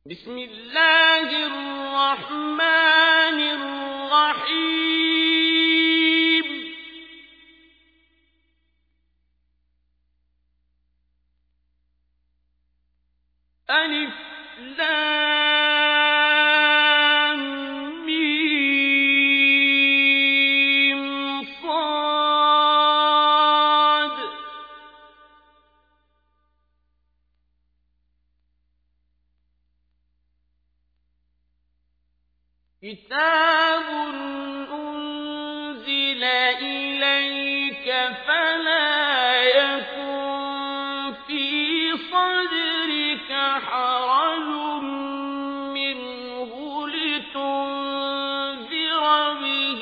بسم الله الرحمن الرحيم ألف لام ميم صاد كتاب أنزل إليك فلا يكن في صدرك حرج منه لتنذر به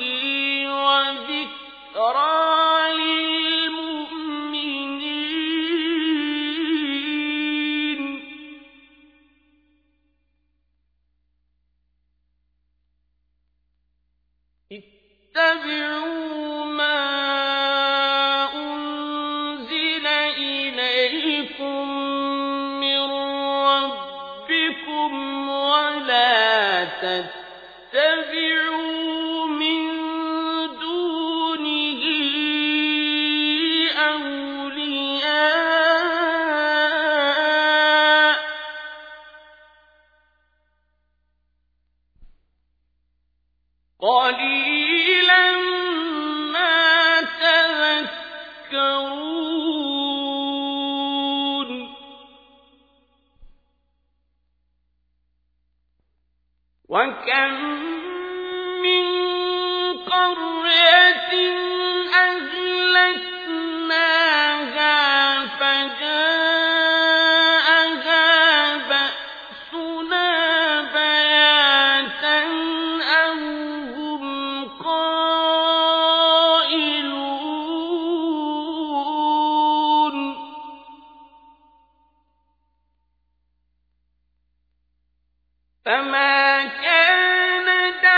وذكرى للمؤمنين اتبعوا ما أنزل إليكم من ربكم ولا تتبعوا من دونه أولياء قليلا ما تذكرون وكم من قرية أهلكناها فجاءها بأسنا بياتا أو هم قائلون فما كان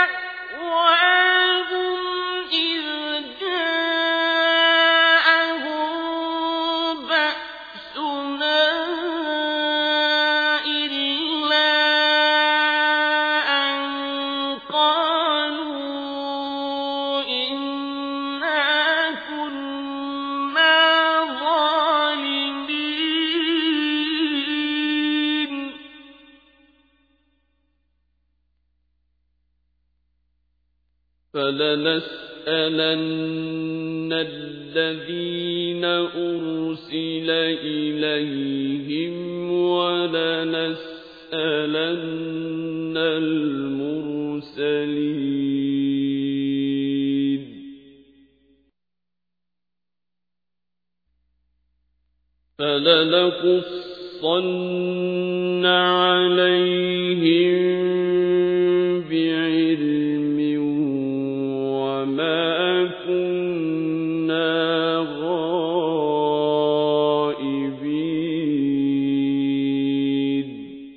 دعواهم إذ جاءهم بأسنا إلا أن قالوا إنا كنا ظالمين فلنسألن الذين أرسل إليهم ولنسألن المرسلين فلنقصن عليهم بعلم وما كنا غائبين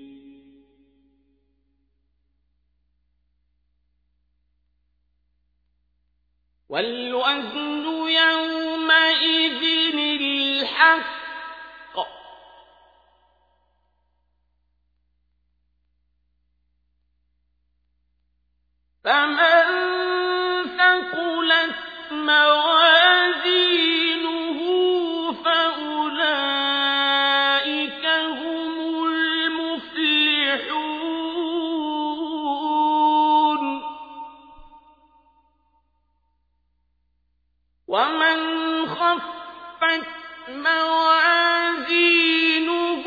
والوزن يومئذ الحق فمن ثقلت موازينه فأولئك هم المفلحون ومن خفت موازينه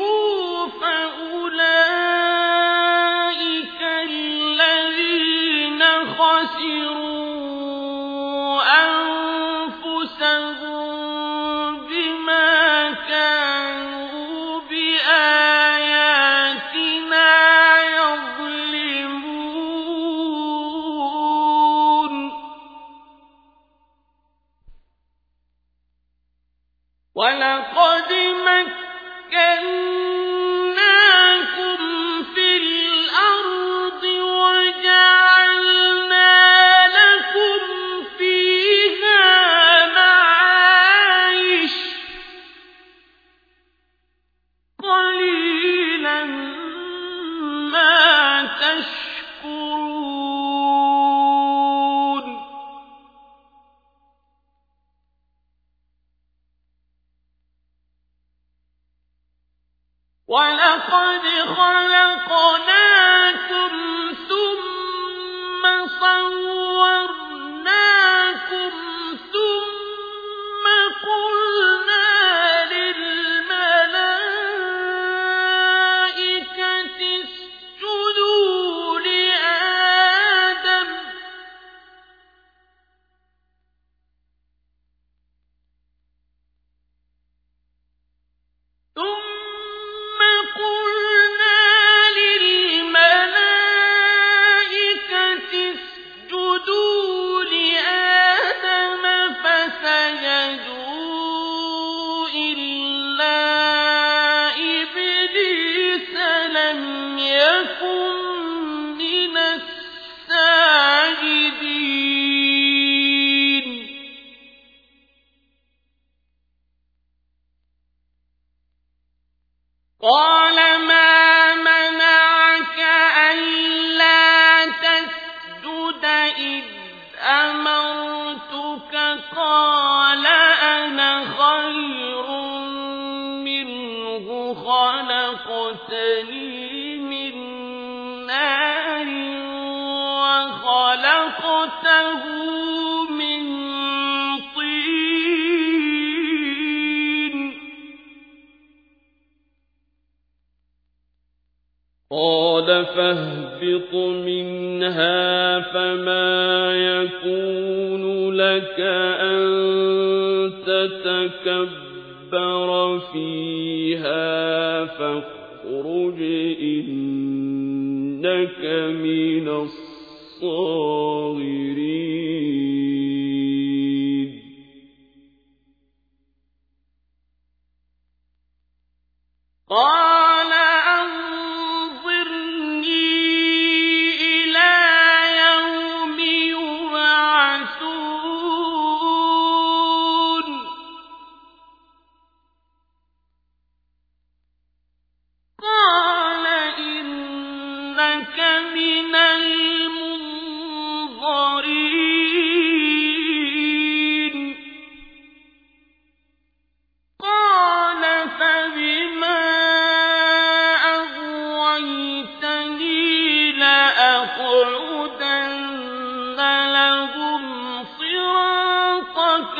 فأولئك الذين خسروا أنفسهم تشكرون ولقد خلقناكم ثم صورناكم ثم قلنا للملائكة اسجدوا لآدم ثم قلنا للملائكة اسجدوا لآدم فسجدوا إلا إبليس لم يكن من الساجدين قال ما منعك ألا تسجد إذ أمرتك قال أنا خير منه خلقتني من نار وخلقته من طين قال فاهبط منها فما يكون لك أن تتكبر فيها فاخرج إنك من الصاغرين قال أنظرني إلى يوم يبعثون قال إنك من المنظرين قال فبما أغويتني لأقعدن لهم صراطك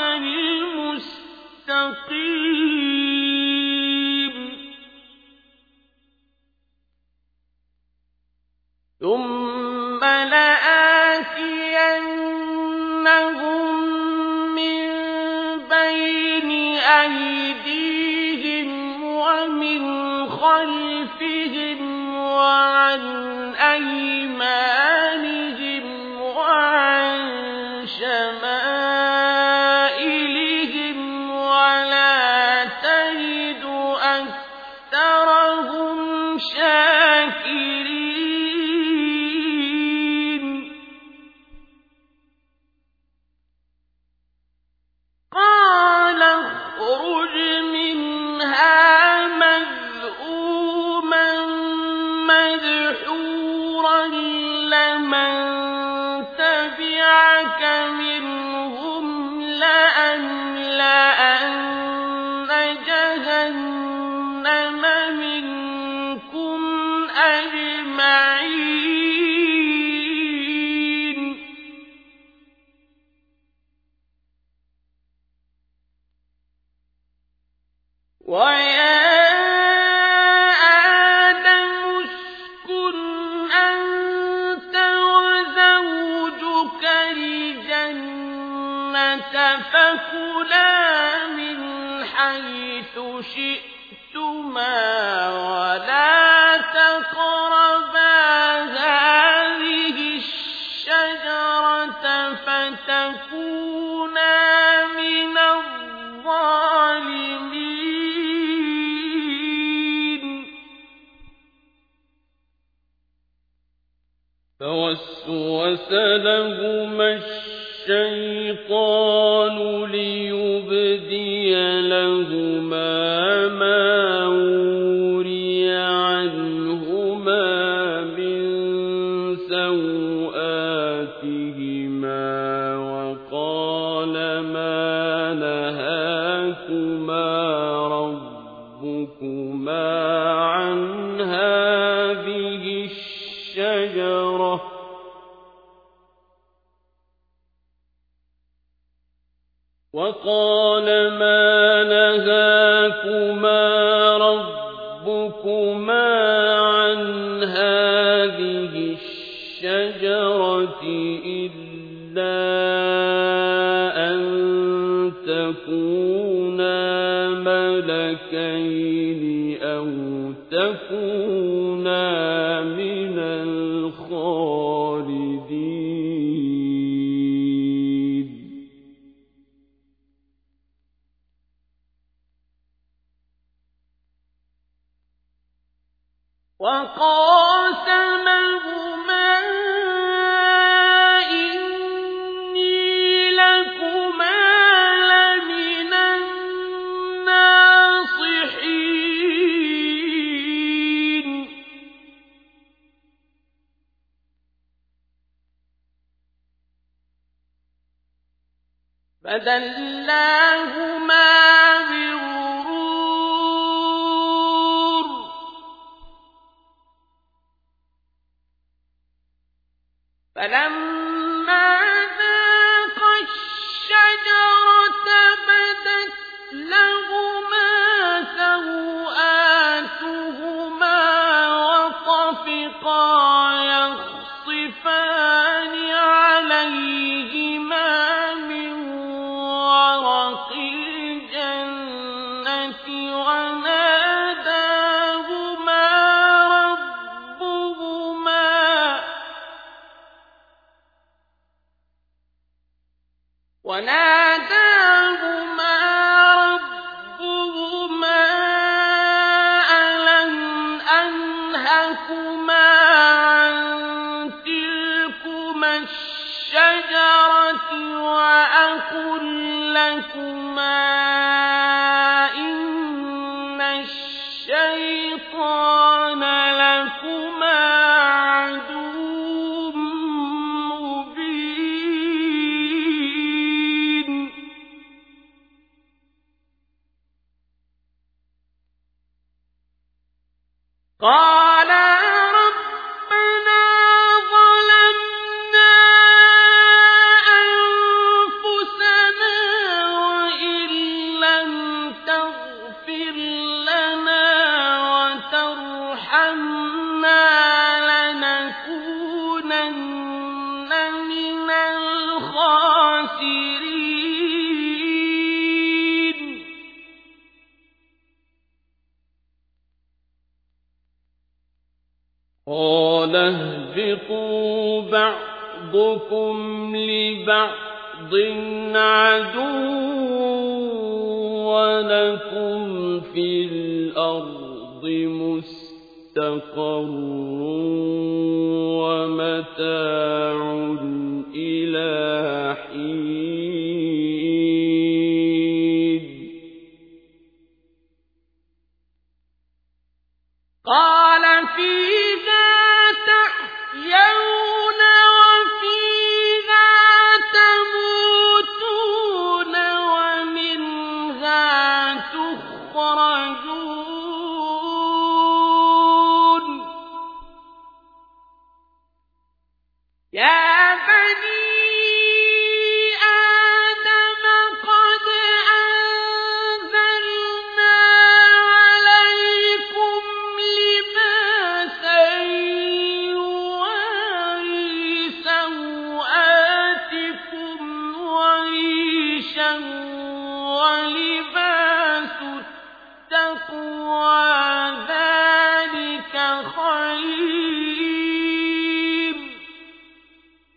المستقيم ثم لآتينهم من بين أيديهم ومن خلفهم وعن أيمانهم وعن شمائلهم ولا تجد أكثرهم شاكرين قال اخرج منها مذءوما مدحورا لمن تبعك منهم لأملأن جهنم منكم أجمعين ويا آدم اسكن أنت وزوجك الجنة فكلا من حيث شئتما ولا تقربا هذه الشجرة فتكونا من الظالمين فوسوس لهما الشيطان ليبدي لهما ما وري عنهما من وقال ما نهاكما ربكما عن هذه الشجرة إلا أن تكونا ملكين أو تكونا من الخالدين وقاسمهما إني لكما لمن الناصحين فدلاهما بغرور فلما ذاقا الشجرة بدت لهما سوآتهما وطفقا يخصفان عليهما من ورق الجنة وناداهما ربهما ألم أنهكما عن تلكما الشجرة وأقل لكما إن الشيطان لكما عدو مبين قالا ربنا ظلمنا أنفسنا وإن لم تغفر لنا وترحمنا لنكونن من الخاسرين قال اهبطوا بعضكم لبعض عدو ولكم في الأرض مستقر ومتاع إلى حين قال فيها تحيون وفيها تموتون ومنها تخرجون يا بني آدم قد أنزلنا عليكم لباسا يواري سوآتكم وريشا ولباس التقوى ذلك خير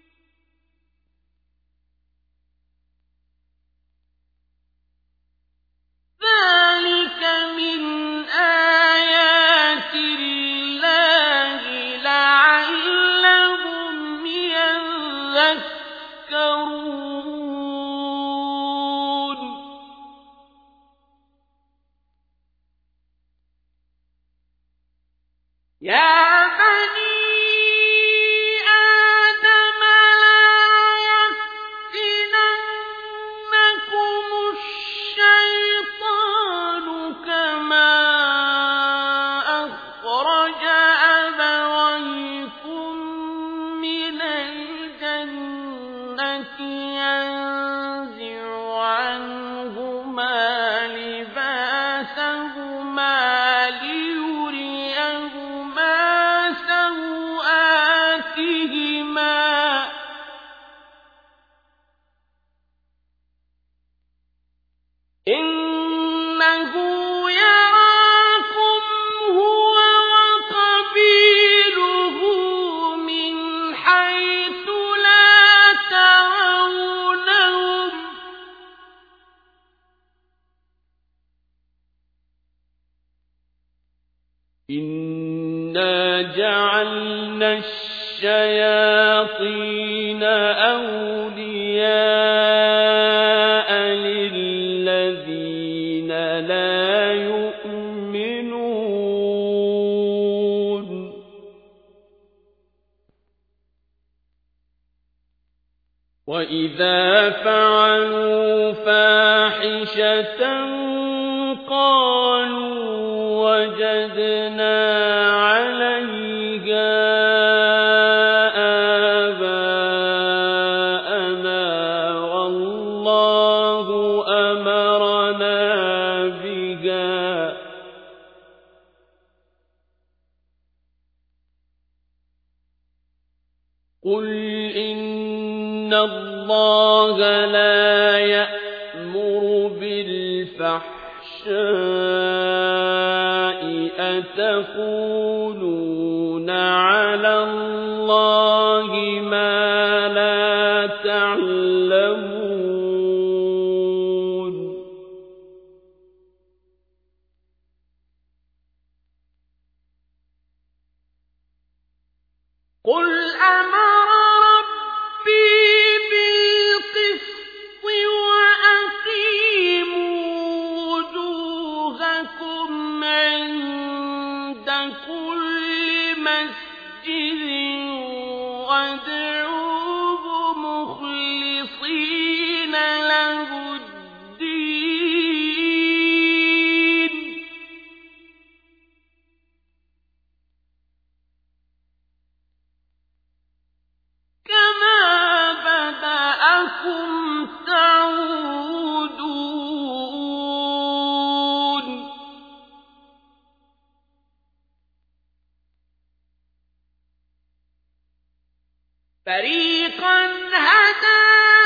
الشياطين أولياء للذين لا يؤمنون وإذا فعلوا فاحشة قالوا وجدنا عليها آباءنا والله أمرنا بها قل إن الله لا يأمر بالفحشاء أتقولون على الله ما لا تعلمون قل أمر ربي بالقسط وأقيموا وجوهكم عند كل مسجد وادعوه مخلصين له الدين كما بدأكم تعودون فريقا هدى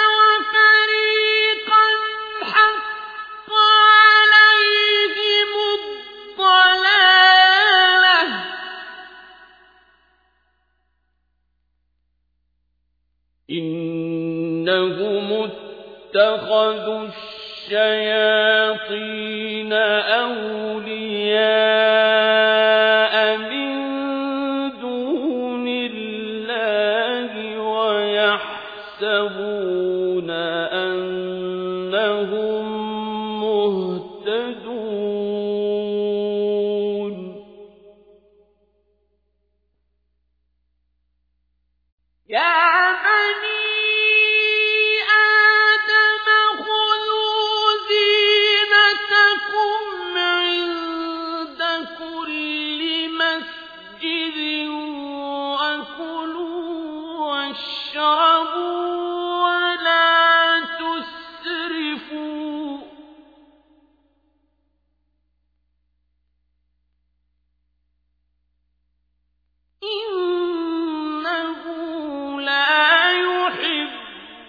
وفريقا حق عليهم الضلالة إنهم اتخذوا الشياطين أولياء من دون الله ويحسبون أنهم مهتدون يا بني آدم خذوا زينتكم عند كل مسجد وكلوا واشربوا ولا تسرفوا إنه لا يحب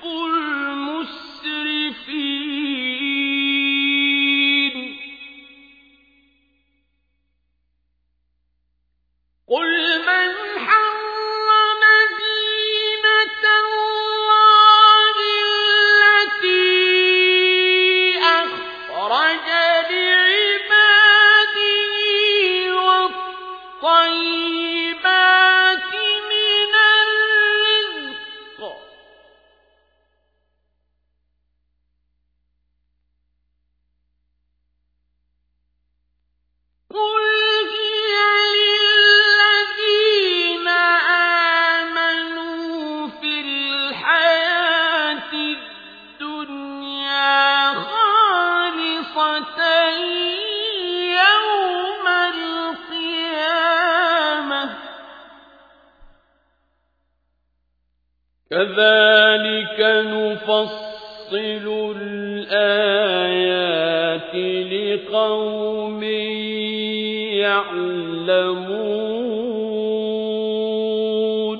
المسرفين قل من حرم زينة الله التي أخرج لعباده والطيبات من الرزق قل هي للذين آمنوا في الحياة الدنيا خالصة يوم القيامة كذلك نفصل الآيات لقوم يعلمون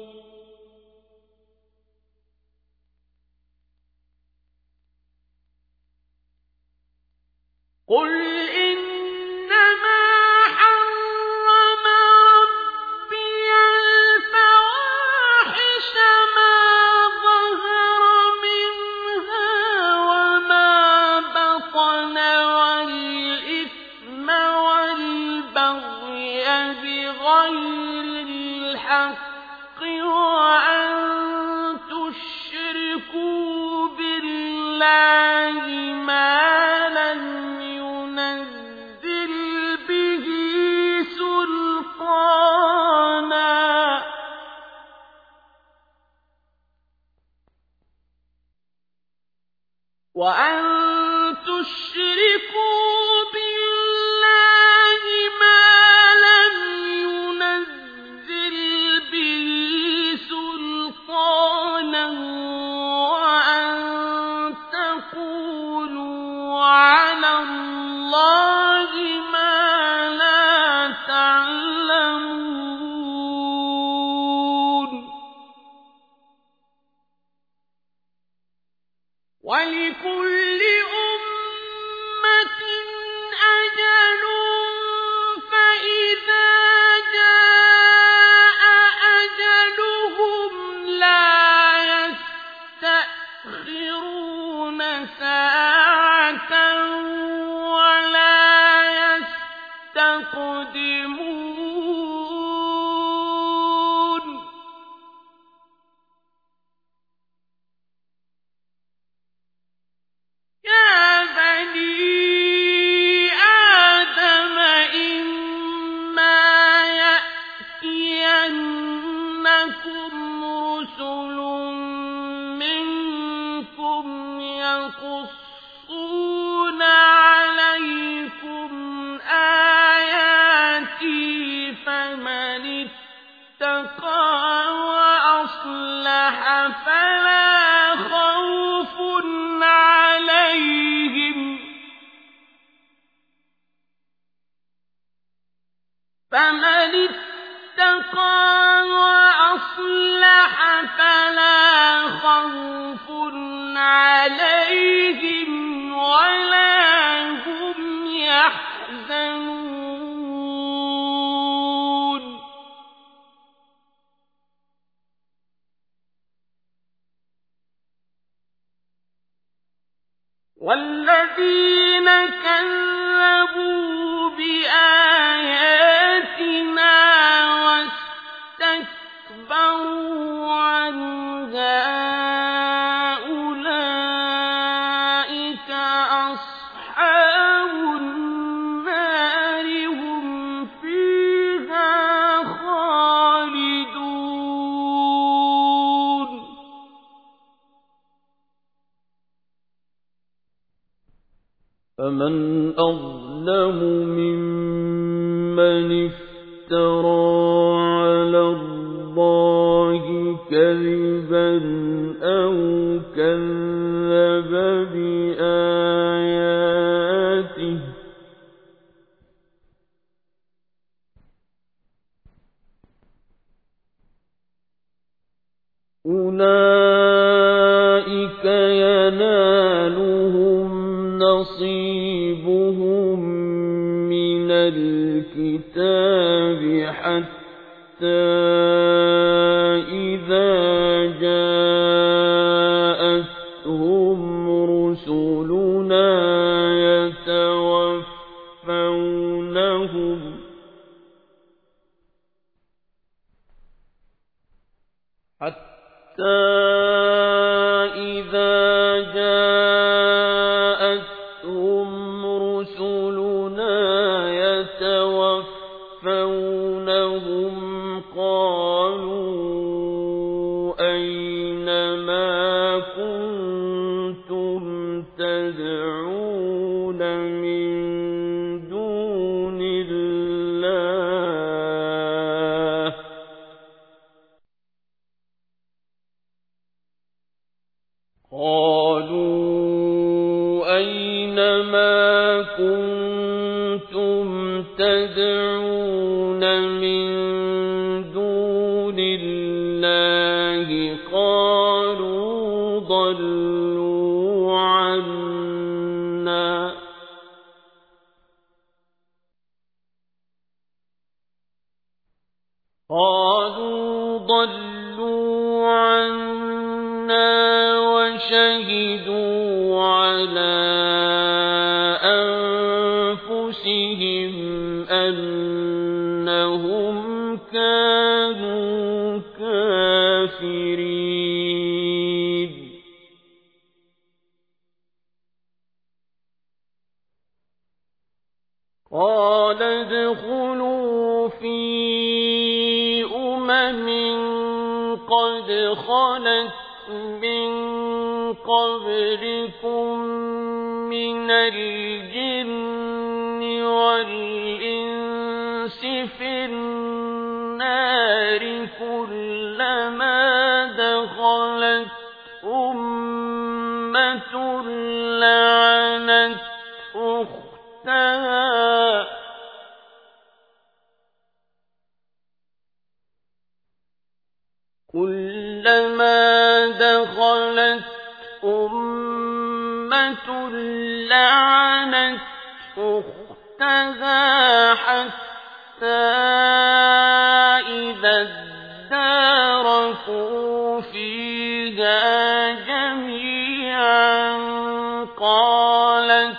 قل إنما حرم ربي الفواحش ما ظهر منها وما بطن والإثم والبغي بغير الحق وأن تشركوا بالله ما لم ينزل به سلطانا وأن تقولوا على الله ما لا تعلمون ولكل أمة أجل فإذا جاء أجلهم لا يستأخرون ساعة ولا يستقدمون يا بني آدم إما يأتينكم رسل منكم يقصون عليكم آياتي فمن اتقى وأصلح فلا خوف عليهم ولا هم يحزنون والذين كذبوا بآياتنا واستكبروا عنها أولئك أصحاب النار هم فيها خالدون فمن أظلم ممن افترى على الله كذبا أو كذب بآياته أولئك ينالهم نصيبهم من الكتاب حتى إذا جاءتهم رسلنا يتوفونهم قالوا أين ما كنتم تدعون من دون الله قالوا أين ما كنتم تدعون من دون الله قالوا ضلوا عنا وشهدوا على أنفسهم أنهم كانوا كافرين قد خلت من قبلكم من الجن والإنس في النار كلما دخلت أمة لعنت أختها كلما دخلت أمة لعنت أختها حتى إذا اداركوا فيها جميعا قالت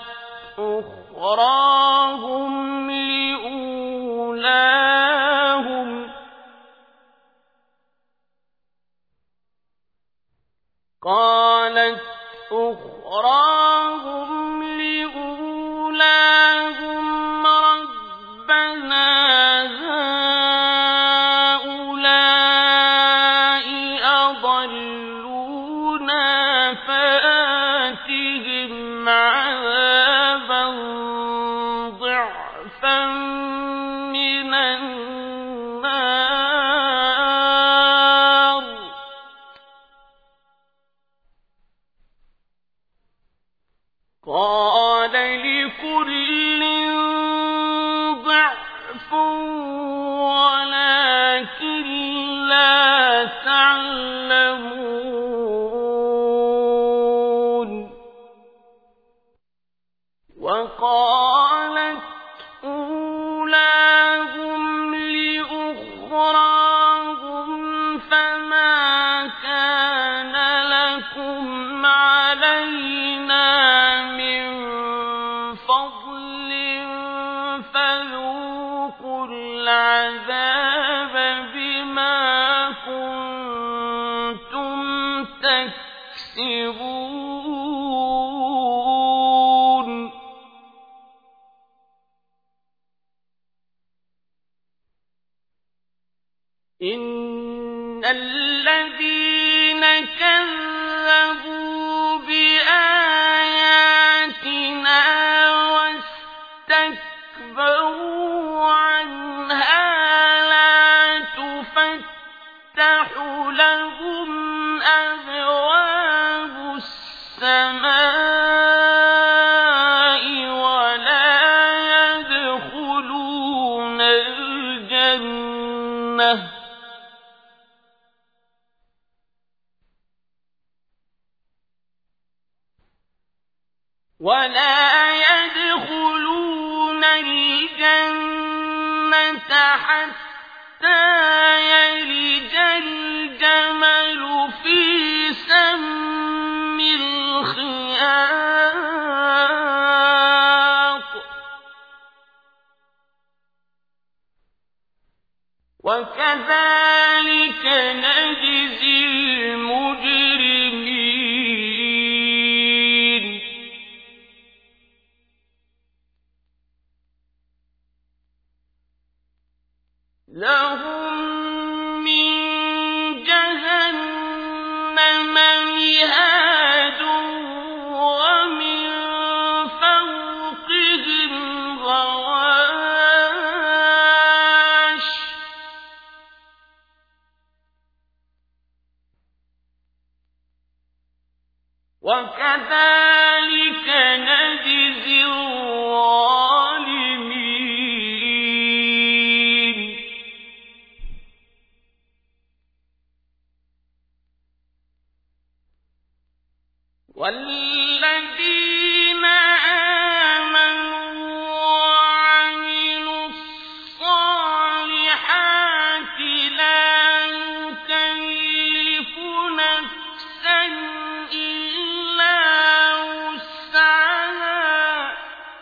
أخراهم لأولاهم ربنا هؤلاء أضلونا فآتهم عذابا ضعفا من النار قال لكل ضعف ولكن لا تعلمون وقالت أولاهم لأخراهم فما كان لكم علينا فذوقوا العذاب بما كنتم تكسبون إن الذين كذبوا بآياتنا واستكبروا عنها لا تفتح لهم أبواب السماء ولا يدخلون الجنة حتى يلج الجمل في سم الخياط وكذلك نجزي المجرمين لهم من جهنم مهاد ومن فوقهم غواش وكذلك نجزي الظالمين والذين آمنوا وعملوا الصالحات لا نكلف نفسا إلا وسعها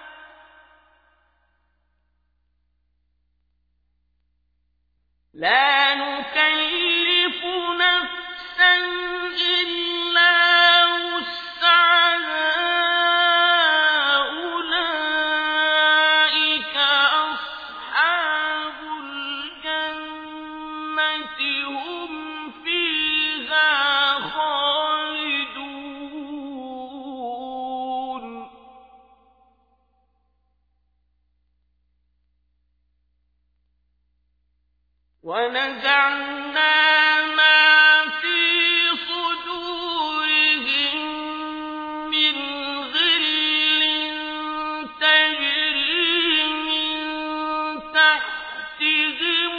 لا نكلف نفسا إلا وسعها هم فيها خالدون ونزعنا ما في صدورهم من غل تجري من تحتهم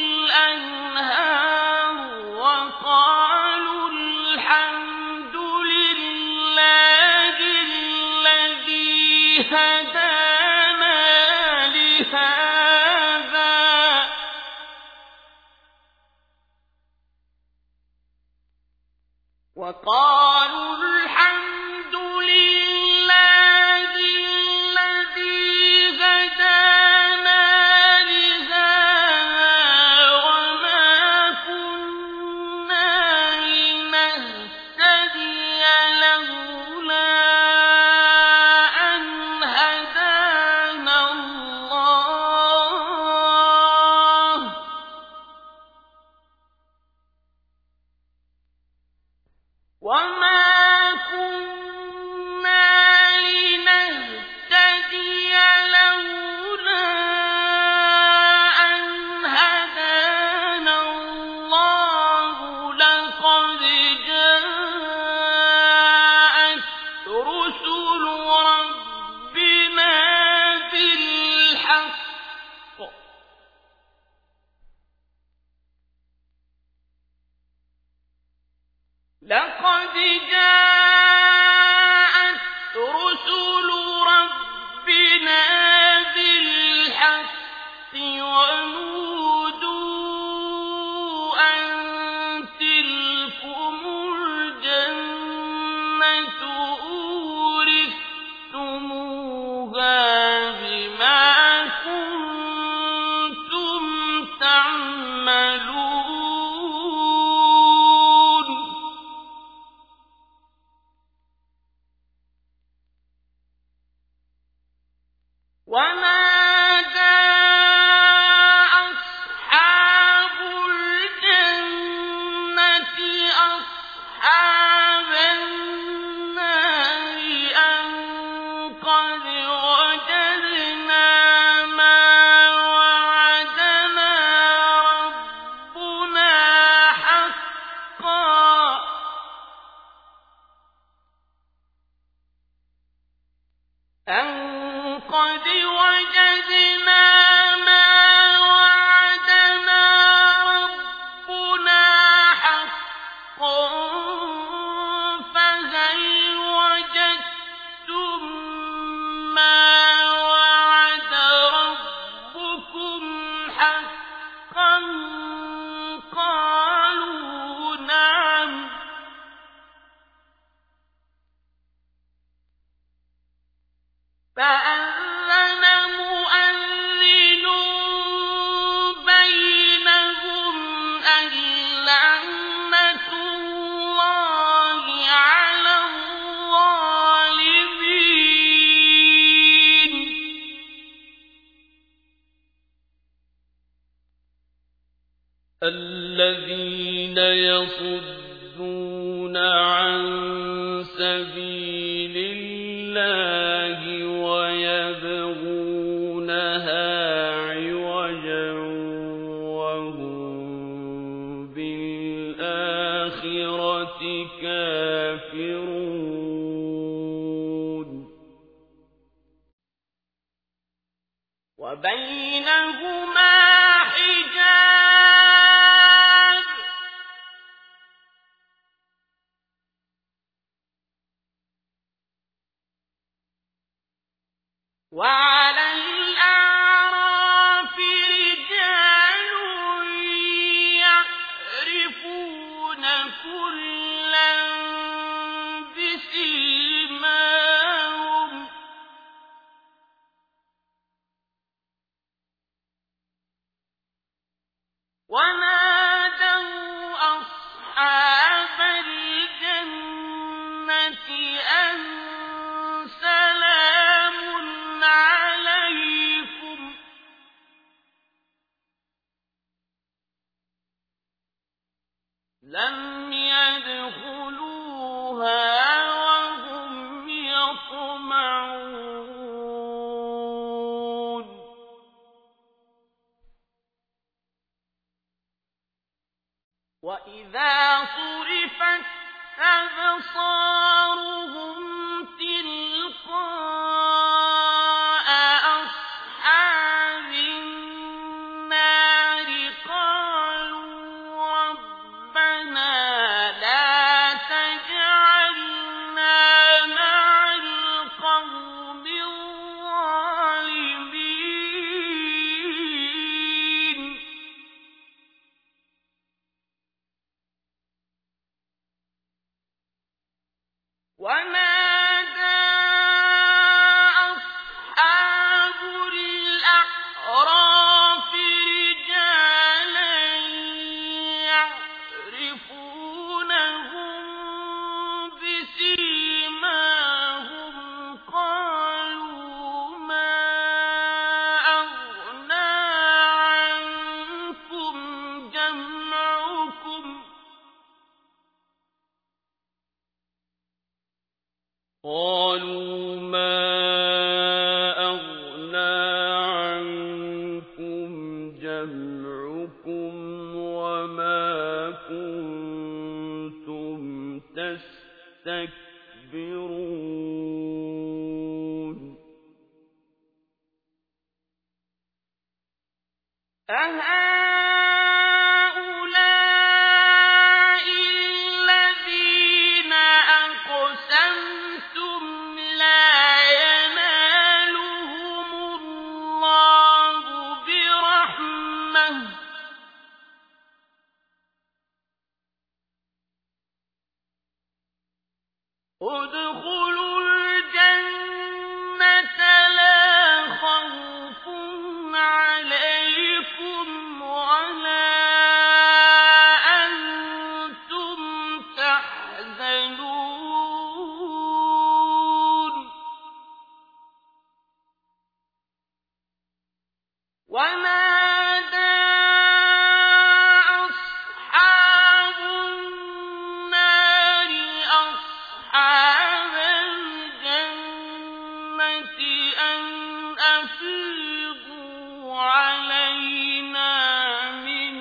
الأنهار وقالوا الحمد لله الذي هدانا لهذا وقالوا الحمد لله الذي هدانا لهذا وما كنا لنهتدي لولا أن هدانا الله وما كنا لنهتدي لولا أن هدانا الله لقد جاءت رسل ربنا بالحق لقد جاءت رسل ربنا بالحق ونودوا أن تلكم الجنة أورثتموها بما كنتم تعملون ونادى أصحاب الجنة أصحاب النار أن قد وجدنا ما وعدنا ربنا حقا قد وجدنا ما وعدنا ربنا حقا فهل وجدتم ما وعد ربكم حقا قالوا نعم فأذن مؤذن بينهم اللعنة الله على الظالمين الذين يصدون عن سبيل الله ويبغونها عوجا وهم بالآخرة كافرون وبينهما حجاب وعلى الأعراف رجال يعرفون كلا بسيماهم ونادوا أصحاب الجنة أن سلام عليكم لم يدخلوها وهم يطمعون وإذا صرفت أبصارهم تلقاء أصحاب النار قالوا ربنا لا تجعلنا مع القوم الظالمين ونادى أصحاب الأعراف رجالا يعرفونهم بسيماهم قالوا ما أغنى عنكم جمعكم قالوا ما أغنى عنكم جمعكم وما كنتم تستكبرون أهؤلاء الذين أقسمتم لا ينالهم الله برحمة ادخلوا الجنة لا خوف عليكم ولا أنتم تحزنون ونادى أصحاب النار أصحاب الجنة أن أفيضوا علينا من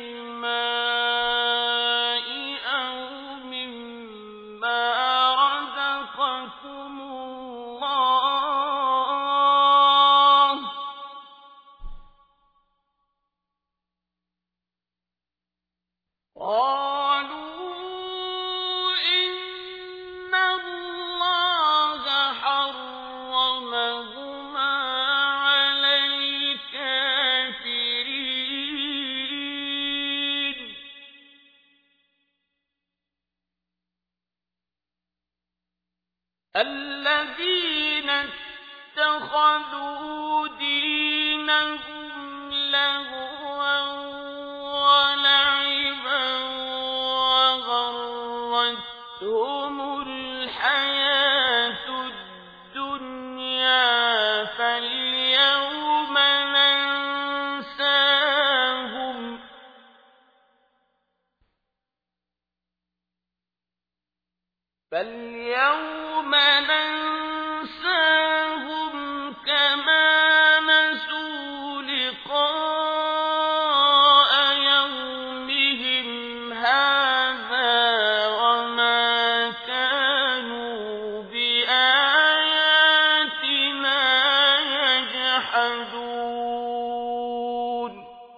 الماء أو مما رزقكم الله قالوا إن الله حرمهما على الكافرين الذين اتخذوا دينهم لهوا ولعبا وغرتهم الحياة الدنيا فاليوم ننساهم كما نسوا لقاء يومهم هذا وما كانوا بآياتنا يجحدون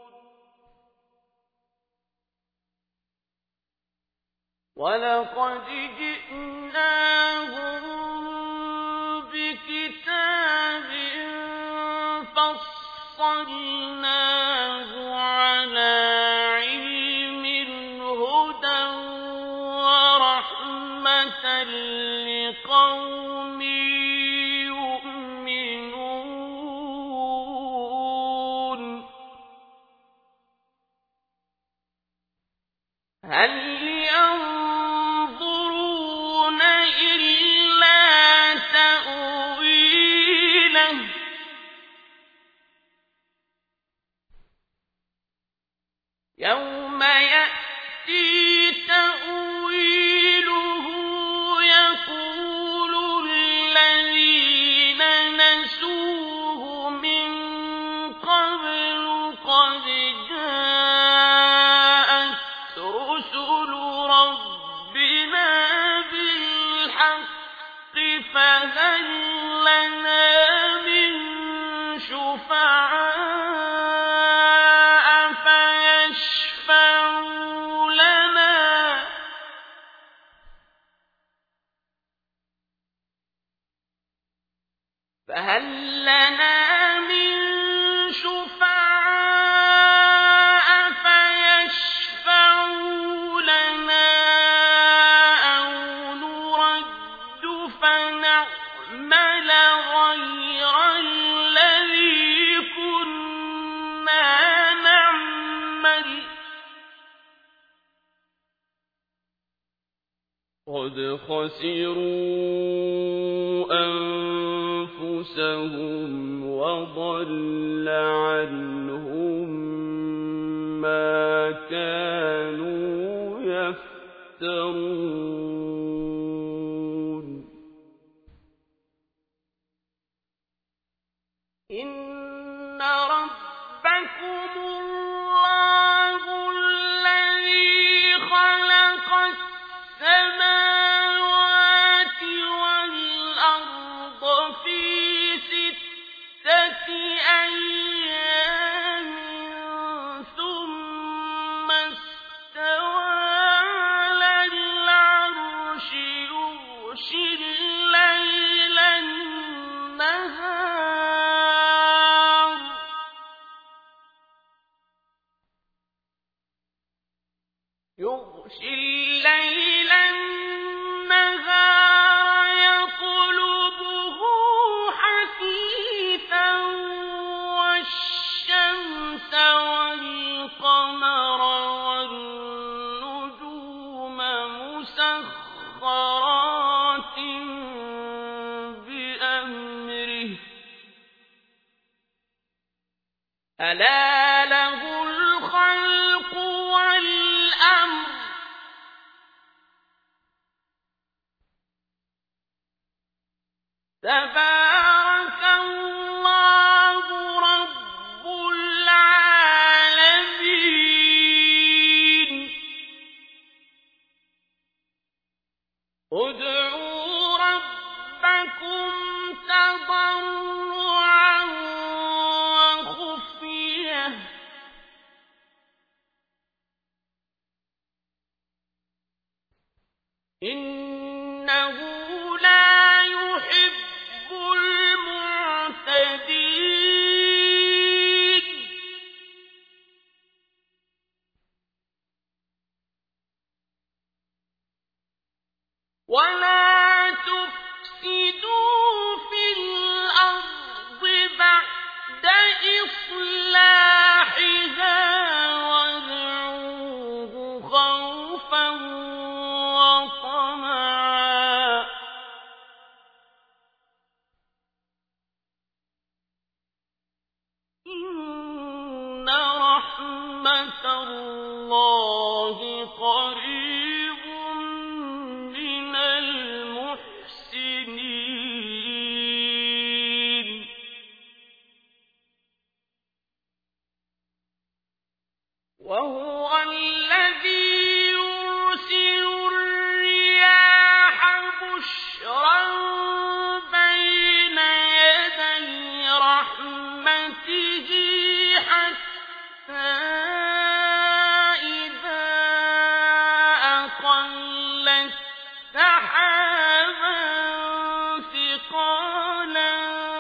ولقد جئناهم بكتاب فصلناه على علم هدى ورحمة لقوم يؤمنون هل ينظرون إلا تأويله يوم يأتي رُسُلُ رَبِّنَا بِالْحَقِّ فَهَل لَّنَا مِن شُفَعَاءَ فَيَشْفَعُوا لَنَا أَوْ نُرَدُّ فَنَعْمَلَ غَيْرَ الَّذِي كُنَّا نَعْمَلُ ۚ قَدْ خَسِرُوا أَنفُسَهُمْ وَضَلَّ عَنْهُم مَّا كَانُوا يَفْتَرُونَ إِنَّ رَبَّكُمُ اللَّهُ الَّذِي خَلَقَ السَّمَاوَاتِ وَالْأَرْضَ فِي 6 أَيَّامٍ ثُمَّ اسْتَوَىٰ عَلَى الْعَرْشِ يُغْشِي اللَّيْلَ النَّهَارَ يَطْلُبُهُ حَثِيثًا وَالشَّمْسَ وَالْقَمَرَ وَالنُّجُومَ مُسَخَّرَاتٍ بِأَمْرِهِ ۗ أَلَا لَهُ الْخَلْقُ وَالْأَمْرُ ۗ تَبَارَكَ اللَّهُ رَبُّ الْعَالَمِينَ ادْعُوا رَبَّكُمْ تَضَرُّعًا وَخُفْيَةً ۚ إِنَّهُ لَا يُحِبُّ الْمُعْتَدِينَ وَلَا تُفْسِدُوا فِي الْأَرْضِ بَعْدَ إِصْلَاحِهَا وَادْعُوهُ خَوْفًا وَطَمَعًا ۚ إِنَّ رَحْمَتَ اللَّهِ قَرِيبٌ مِّنَ الْمُحْسِنِينَ وَهُوَ الَّذِي يُرْسِلُ الرِّيَاحَ بُشْرًا بَيْنَ يَدَيْ رَحْمَتِهِ حَتَّىٰ إِذَا أَقَلَّتْ سَحَابًا ثِقَالًا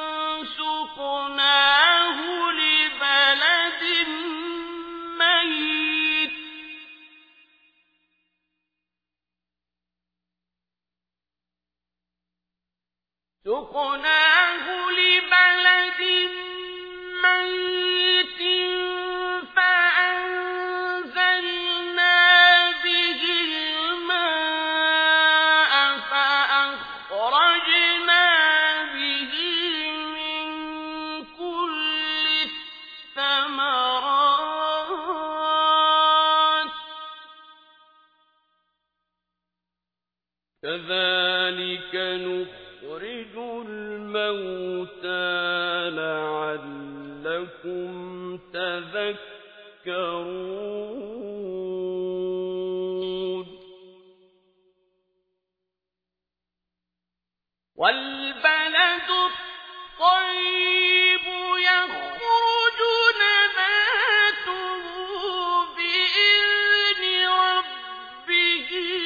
سُقْنَاهُ لِبَلَدٍ مَّيِّتٍ فَأَنزَلْنَا بِهِ الْمَاءَ فَأَخْرَجْنَا بِهِ مِن كُلِّ الثَّمَرَاتِ ۚ كَذَٰلِكَ نُخْرِجُ الْمَوْتَىٰ لَعَلَّكُمْ تَذَكَّرُونَ والبلد الطيب يخرج نباته بإذن ربه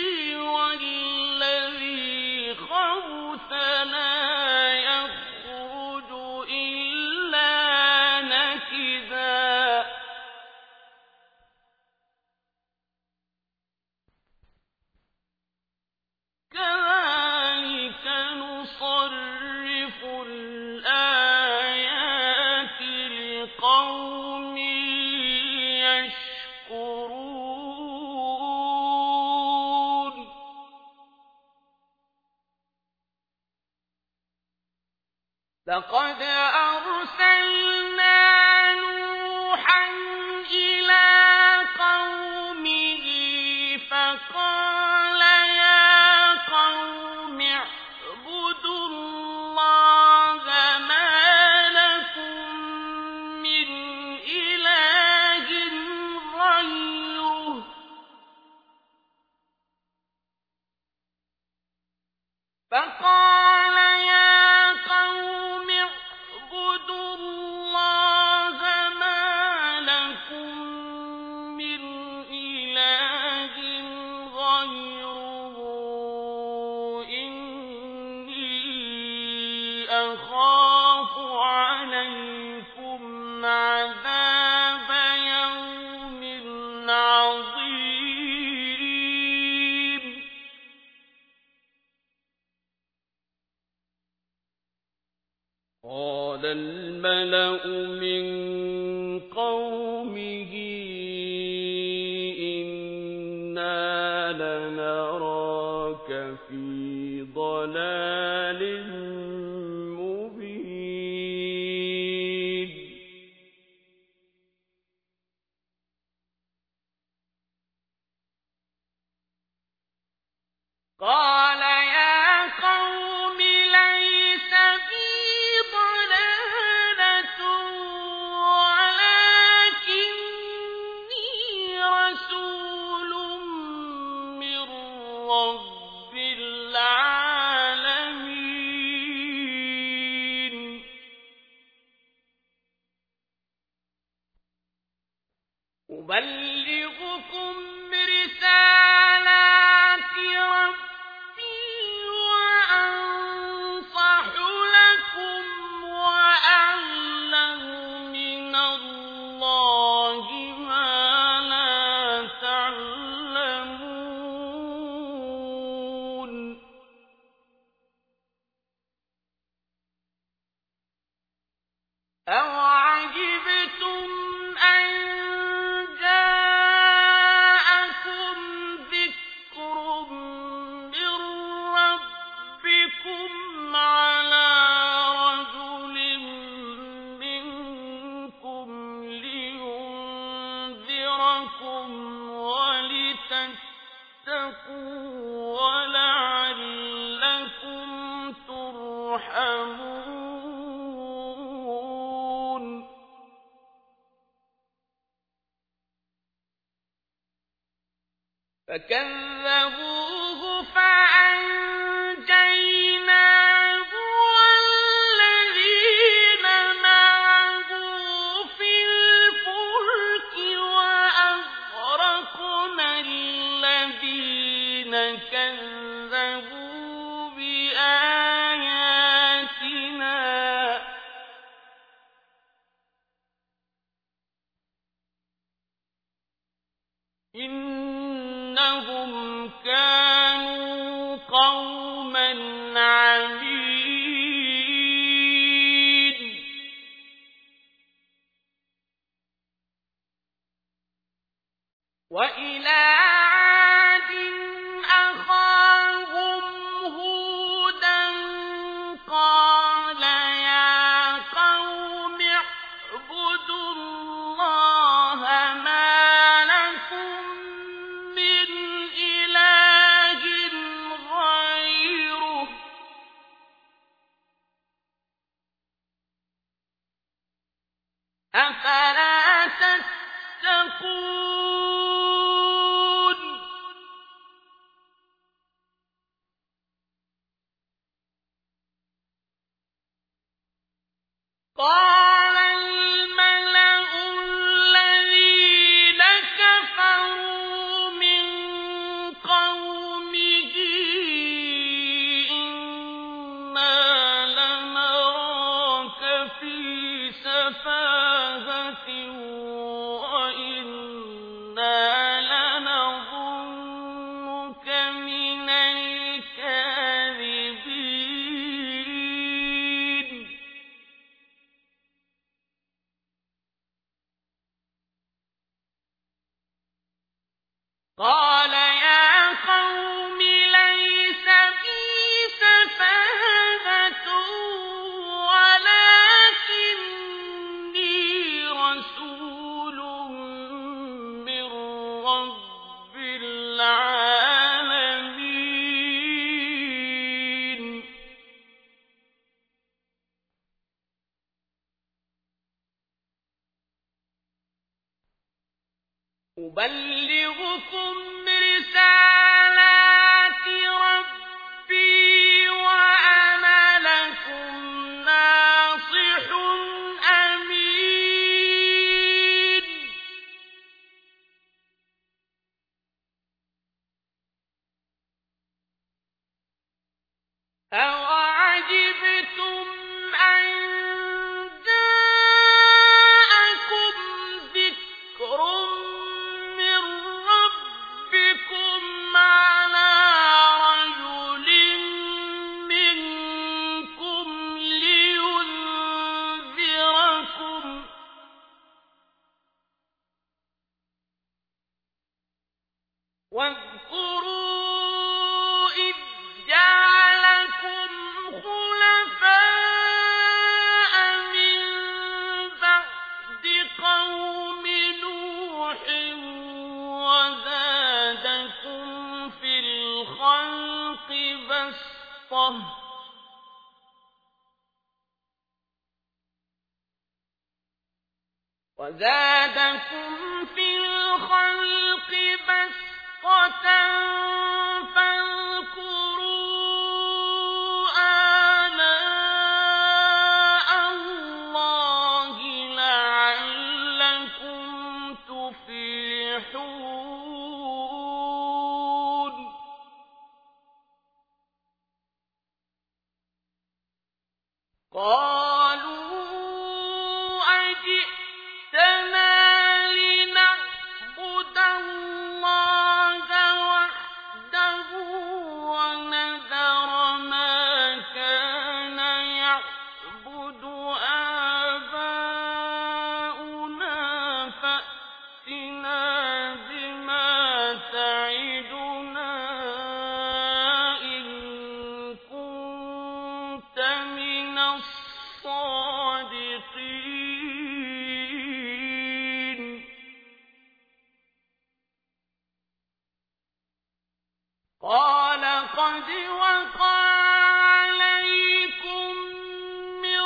والذي خبث لا يخرج إلا نكدا كذلك نصرف الآيات لقوم يشكرون لقد أرسلنا نوحا إلى قومه فقال يا قوم اعبدوا الله ما لكم من إله غيره فقال يا قوم اعبدوا الله ما لكم من إله غيره إني أخاف عليكم عذاب يوم عظيم قال الملأ من قومه إنا لنراك في ضلال مبين قال يا قوم ليس بي ضلالة ولكني رسول من رب العالمين أبلغكم رسالات ربي وأنصح لكم وأعلم من الله ما لا تعلمون أَوَعَجِبْتُمْ أَن جَاءَكُمْ ذِكْرٌ مِّن رَّبِّكُمْ عَلَىٰ رَجُلٍ مِّنكُمْ لِيُنذِرَكُمْ وَلِتَتَّقُوا وَلَعَلَّكُمْ تُرْحَمُونَ فكذبوه فأنجيناه والذين معه في الفلك وأغرقنا الذين كذبوا بآياتنا إنهم كانوا قوما عمين وإلى عاد أخاهم هودا قال يا قوم اعبدوا الله ما لكم من إله غيره أفلا تتقون قال الملأ الذين كفروا من قومه إنا لنراك في سفاهة وإنا لنظنك من الكاذبين قال يا قوم ليس بي سفاهة ولكني رسول من رب العالمين أبلغكم رسالات ربي وأنا لكم ناصح أمين أوعجبتم أن جاءكم ذكر من ربكم على رجل منكم لينذركم واذكروا إذ جعلكم خلفاء من بعد قوم نوح وزادكم في الخلق بسطة فاذكروا آلاء الله لعلكم تفلحون قالوا أجئتنا لنعبد الله وحده ونذر ما كان يعبد آباؤنا فأتنا بما تعدنا إن كنت من الصادقين قال قد وقع عليكم من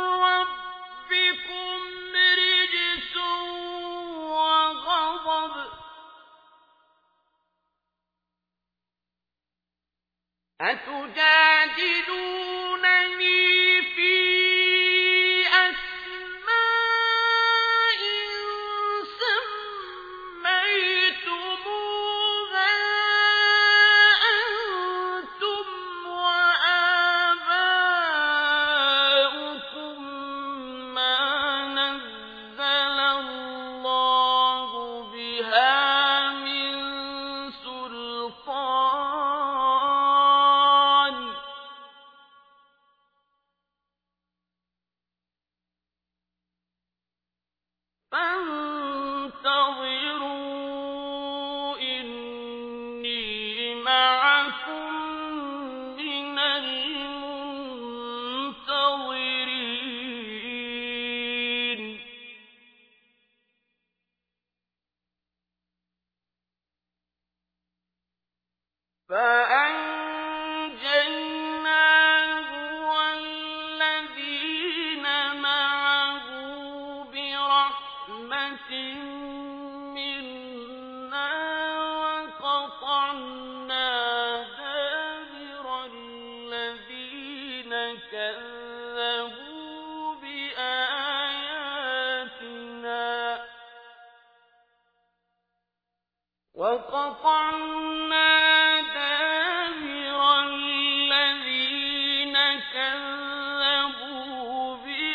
ربكم رجس وغضب أتجادلونني في أسماء سميتموها أنتم وآباؤكم ما نزل الله بها من سلطان فانتظروا إني معكم من المنتظرين فأنجيناه والذين معه برحمة منا وقطعنا دابر الذين كذبوا بآياتنا فقطعنا دابر الذين كذبوا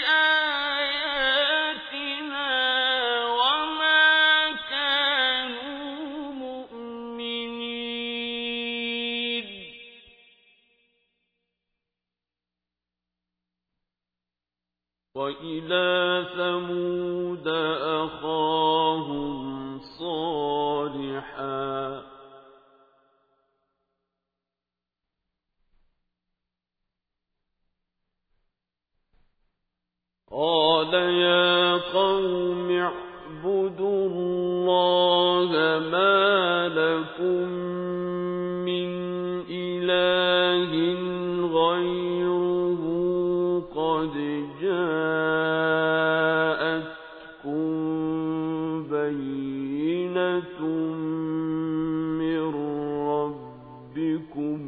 بآياتنا وما كانوا مؤمنين وإلى ثمود أخاهم صالحا قال يا قوم اعبدوا الله ما لكم من إله غيره قد جاءتكم بينة من ربكم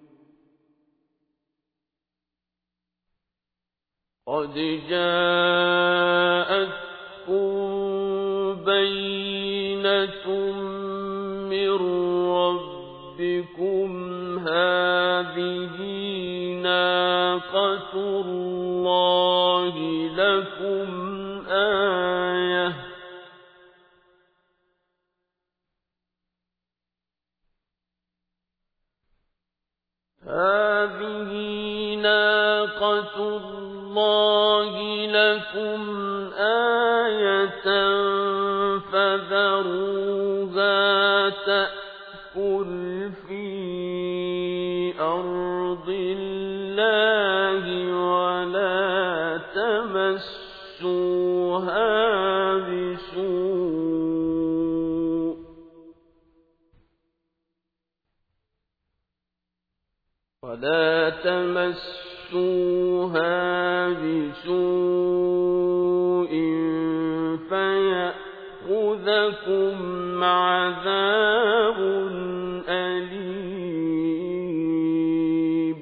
هذه ناقة الله لكم آية فذروها تأكل في أرض الله ولا تمسوها بسوء فيأخذكم عذاب أليم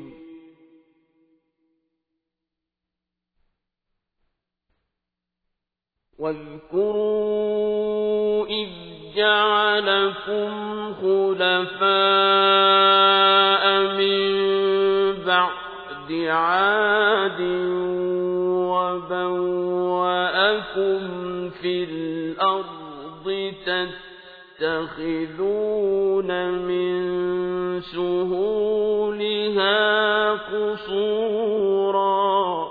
واذكروا إذ جعلكم خلفاء من بعد عاد وبوأكم في الأرض تتخذون من سهولها قصورا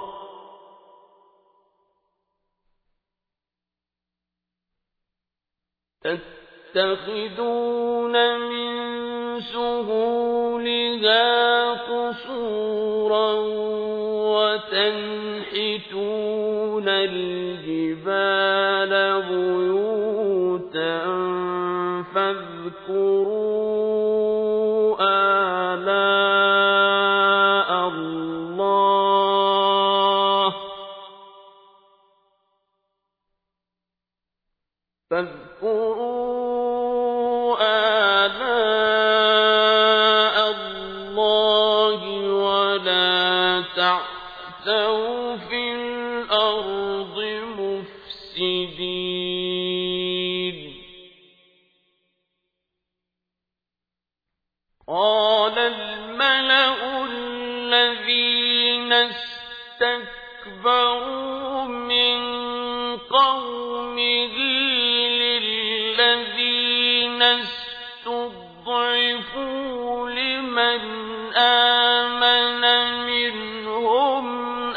وتنحتون الجبال بيوتا فاذكروا آلاء الله ولا تعثوا في الأرض مفسدين قال الملأ الذين استكبروا من قومه للذين استضعفوا لمن آمن منهم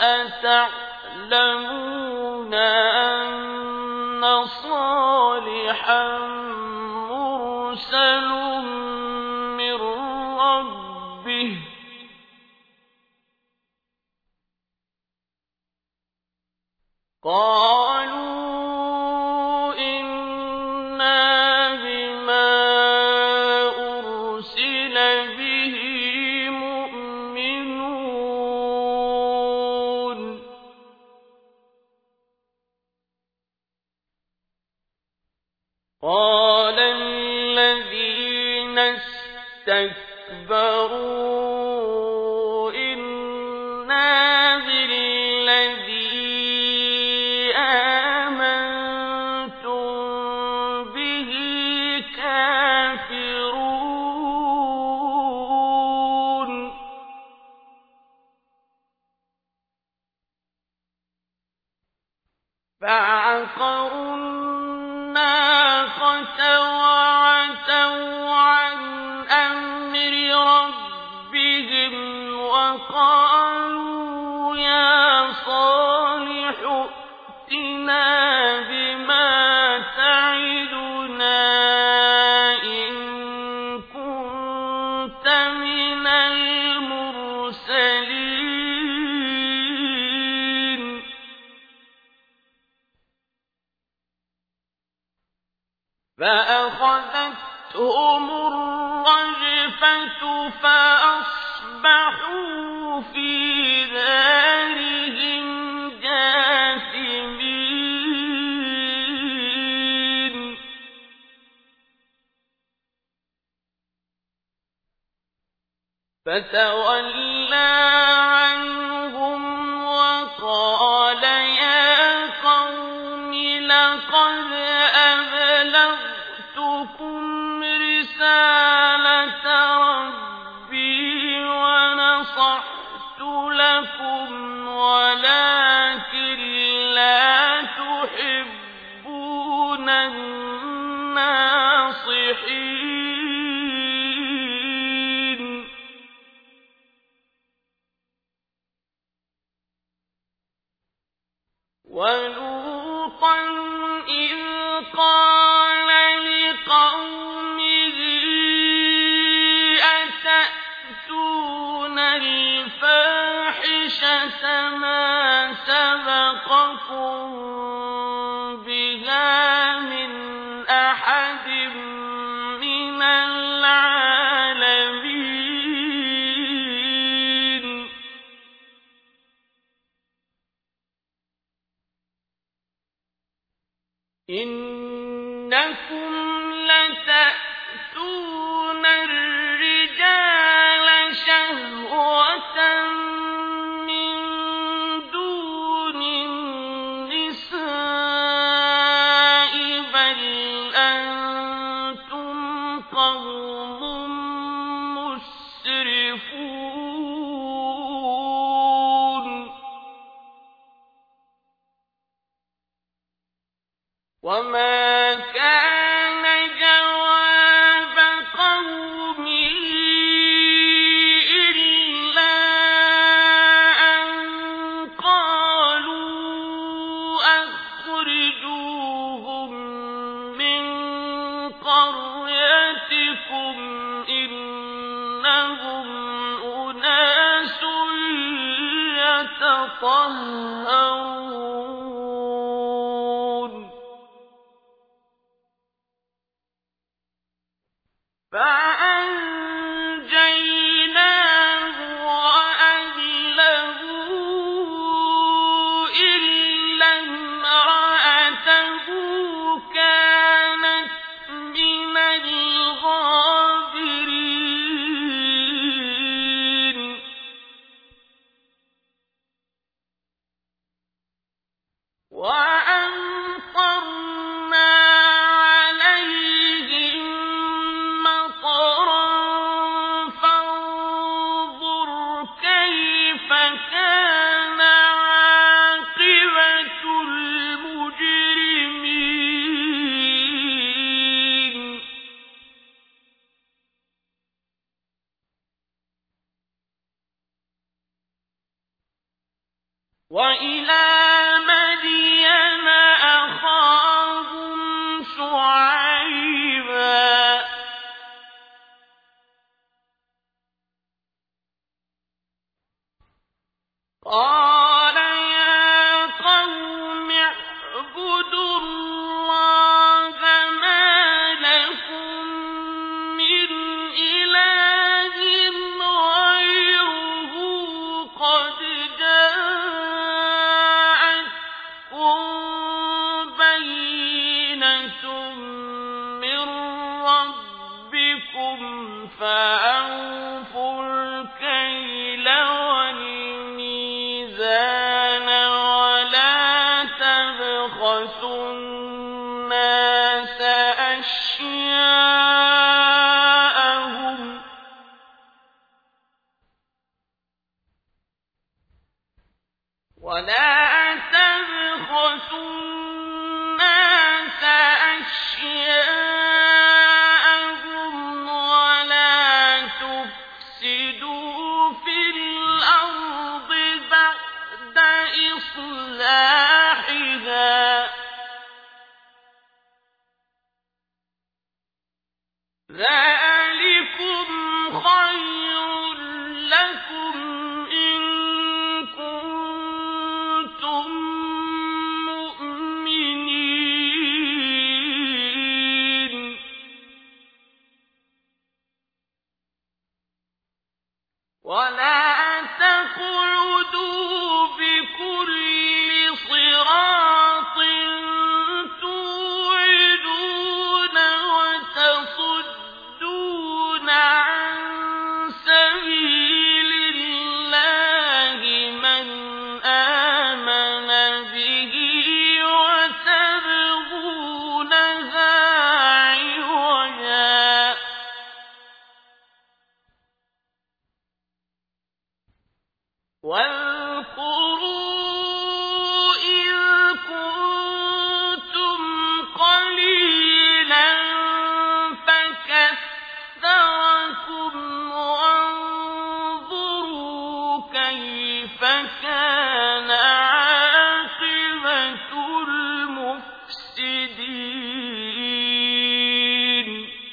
أتعلمون أن صالحا مرسل من ربه قالوا إنا بما أرسل به مؤمنون قال الذين استكبروا إنا بالذي آمنتم به كافرون فَعَقَرُوا النَّاقَةَ وَعَتَوْا عَنْ أَمْرِ رَبِّهِمْ وَقَالُوا يَا صَالِحُ ائْتِنَا بِمَا تَعِدُنَا إِن كُنتَ مِنَ الْمُرْسَلِينَ فَأَخَذَتْهُمُ الرَّجْفَةُ فَأَصْبَحُوا فِي دَارِهِمْ جَاثِمِينَ فَتَوَلَّىٰ عَنْهُمْ وَقَالَ يَا قَوْمِ لَقَدْ أَبْلَغْتُكُمْ رِسَالَةَ رَبِّي وَنَصَحْتُ لَكُمْ وَلَٰكِن لَّا تُحِبُّونَ النَّاصِحِينَ وَلُوطًا إِذْ قَالَ لِقَوْمِهِ أَتَأْتُونَ الْفَاحِشَةَ مَا سَبَقَكُم بِهَا مِنْ أَحَدٍ مِّنَ الْعَالَمِينَ إِنَّكُمْ لَتَأْتُونَ الرِّجَالَ شَهْوَةً مِّن دُونِ النِّسَاءِ بَلْ أَنتُمْ قَوْمٌ مُّسْرِفُونَ وَمَا كَانَ جَوَابَ قَوْمِهِ إِلَّا أَن قَالُوا أَخْرِجُوهُم مِّن قَرْيَتِكُمْ ۖ إِنَّهُمْ أُنَاسٌ يَتَطَهَّرُونَ فَأَنجَيْنَاهُ وَأَهْلَهُ إِلَّا امْرَأَتَهُ كَانَتْ مِنَ الْغَابِرِينَ وَأَمْطَرْنَا عَلَيْهِم مَّطَرًا فَانظُرْ كَيْفَ كَانَ عَاقِبَةُ الْمُجْرِمِينَ وَإِلَىٰ مَدْيَنَ أَخَاهُمْ شُعَيْبًا ۗ قَالَ يَا قَوْمِ اعْبُدُوا اللَّهَ مَا لَكُم مِّنْ إِلَٰهٍ غَيْرُهُ قَدْ جَاءَتْكُم بَيِّنَةٌ مِّن رَّبِّكُمْ فَأَوْفُوا الْكَيْلَ وَالْمِيزَانَ وَلَا تَبْخَسُوا النَّاسَ أَشْيَاءَهُمْ وَلَا تَبْخَسُوا ولا تقعدوا بكل صراط توعدون وتصدون عن سبيل الله من آمن به وتبغونها عوجا واذكروا إذ كنتم قليلا فكثركم وانظروا كيف كان عاقبة المفسدين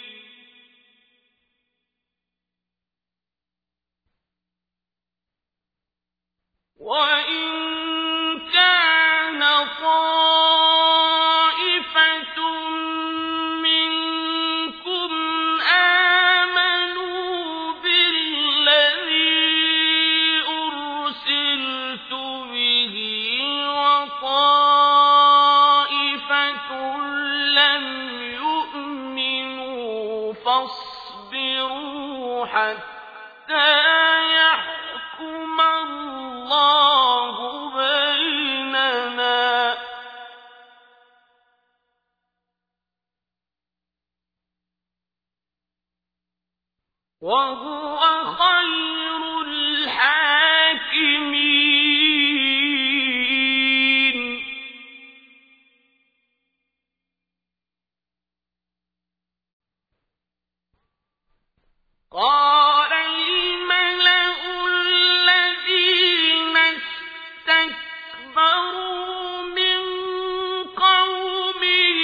وإن كان طائفة منكم آمنوا بالذي أرسلت به وطائفة لم يؤمنوا فاصبروا حتى يحكم الله بيننا وهو خير الحاكمين قال الملأ الذين استكبروا من قومه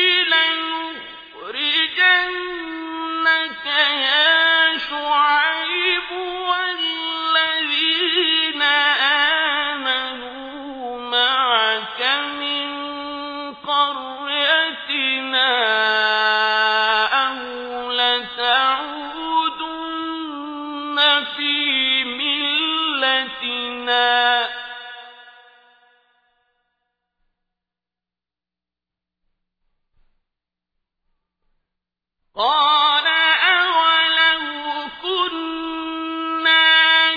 لنخرجنك يا شعيب والذين آمنوا معك من قريتنا أو لتعودن في ملتنا قال أولو كنا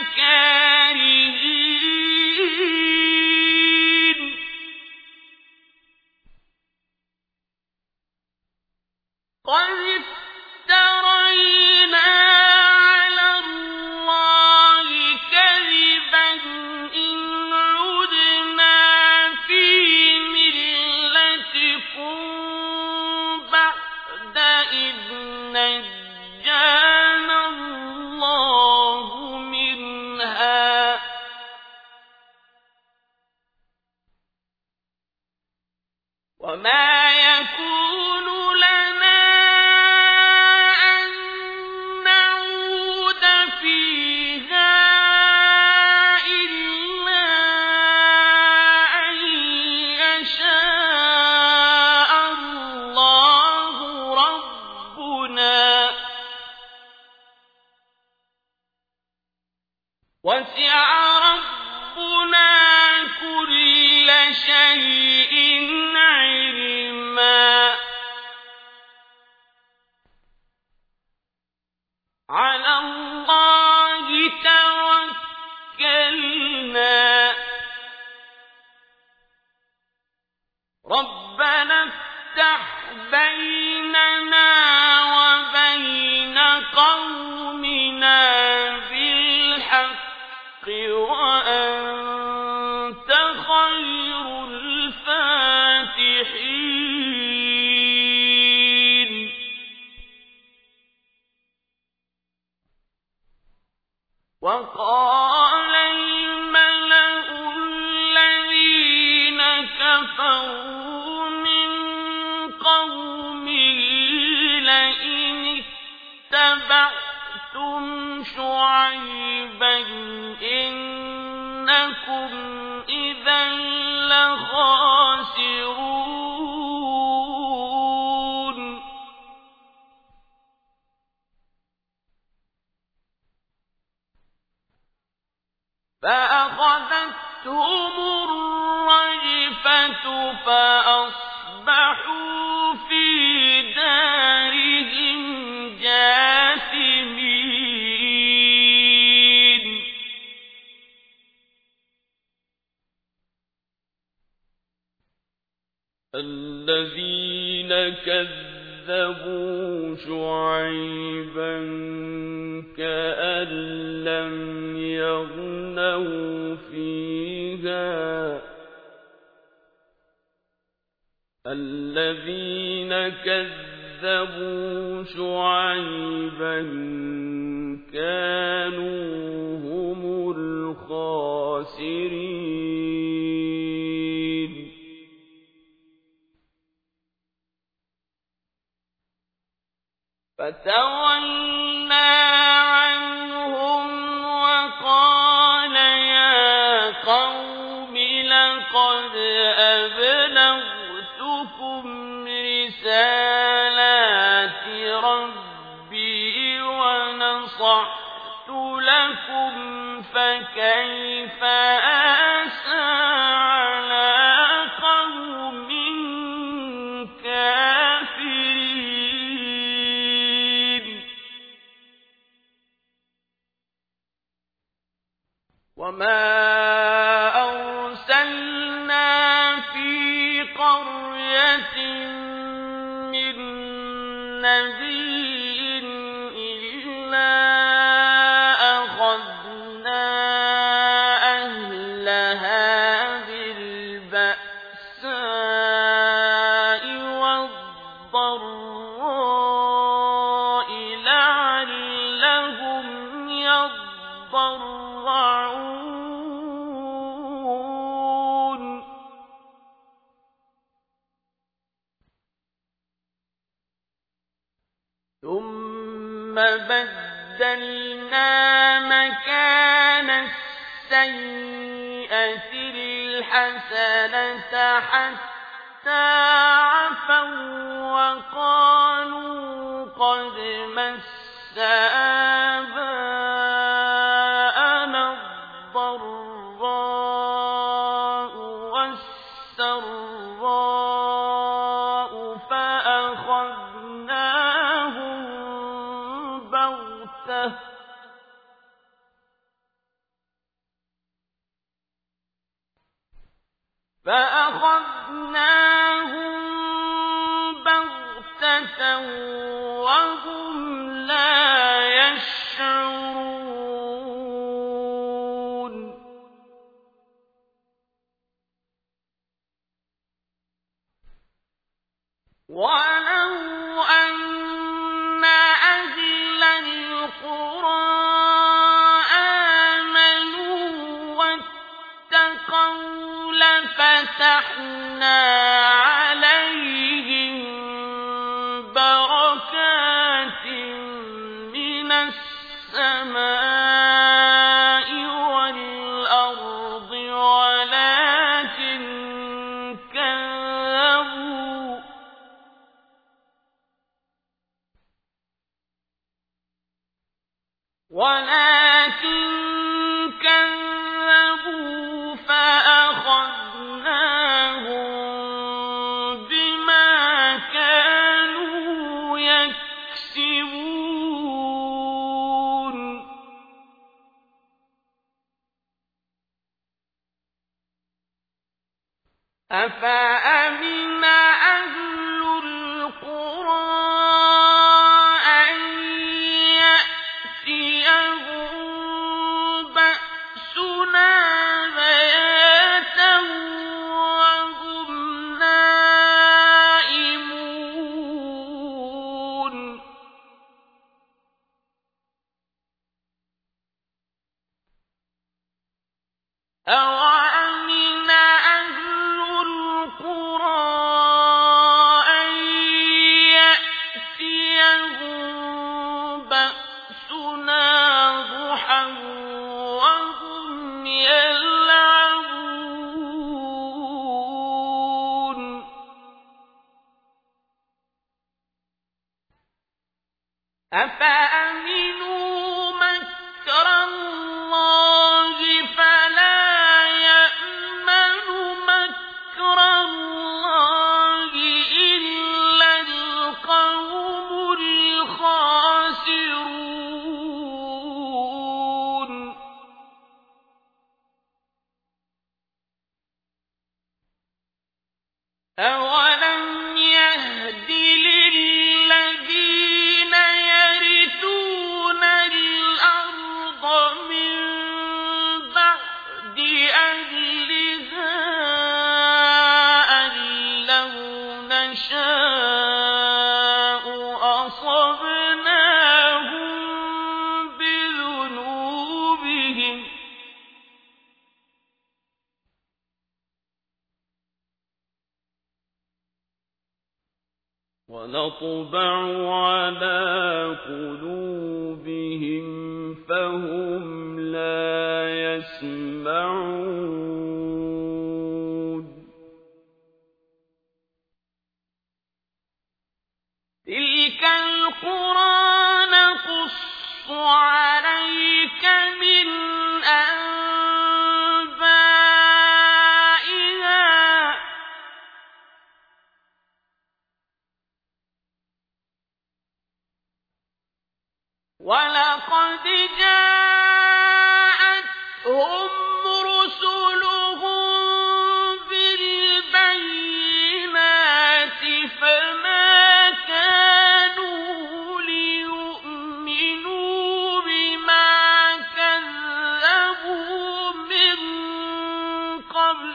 كارهين قد افترينا على الله كذبا إن عدنا في ملتكم بعد إذ نجانا الله منها وما يكون لنا أن نعود فيها إلا أن يشاء الله ربنا وسع ربنا كل شيء علما على الله توكلنا ربنا افتح بيننا وبين قومنا بالحق وأنت خير الفاتحين وقال الملأ الذين كفروا من قومه لئن اتبعتم شعيبا إنكم إذا لخاسرون فأخذتهم الرجفة فأصبحوا في دارهم جاثمين الذين كذبوا شعيبا كأن لم يغنوا فيها الذين كذبوا شعيبا كانوا هم الخاسرين فتولى عنهم وقال يا قوم لقد أبلغتكم رسالات ربي ونصحت لكم فكيف آسى على قوم كافرين وما أرسلنا في قرية من نبي إلا أخذنا أهلها بالبأساء والضراء لعلهم يضرعون ثم بدلنا مكان السيئة الحسنة حتى عفوا وقالوا قد مس آباءنا الضراء والسراء فأخذناهم بغتة وهم لا يشعرون ولو أن أهل القرى آمنوا واتقوا لفتحنا عليهم بركات من السماء والأرض ولكن كذبوا فأخذناهم بما كانوا يكسبون أفأمن أهل القرى أن يأتيهم بأسنا بياتا وهم نائمون أوأمن أهل القرى أن يأتيهم بأسنا ضحى وهم يلعبون أفأمنوا مكر الله أَوَلَمْ يَهْدِ لِلَّذِينَ يَرِثُونَ الْأَرْضَ مِن بَعْدِ أَهْلِهَا أَن لَّوْ نَشَاءُ أَصَبْنَاهُم بِذُنُوبِهِمْ ۚ وَنَطْبَعُ عَلَىٰ قُلُوبِهِمْ فَهُمْ لَا يَسْمَعُونَ تِلْكَ الْقُرَىٰ نَقُصُّ عَلَيْكَ مِنْ أَنبَائِهَا ۚ وَلَقَدْ جَاءَتْهُمْ رُسُلُهُم بِالْبَيِّنَاتِ فَمَا كَانُوا لِيُؤْمِنُوا بِمَا كَذَّبُوا مِن قَبْلُ ۚ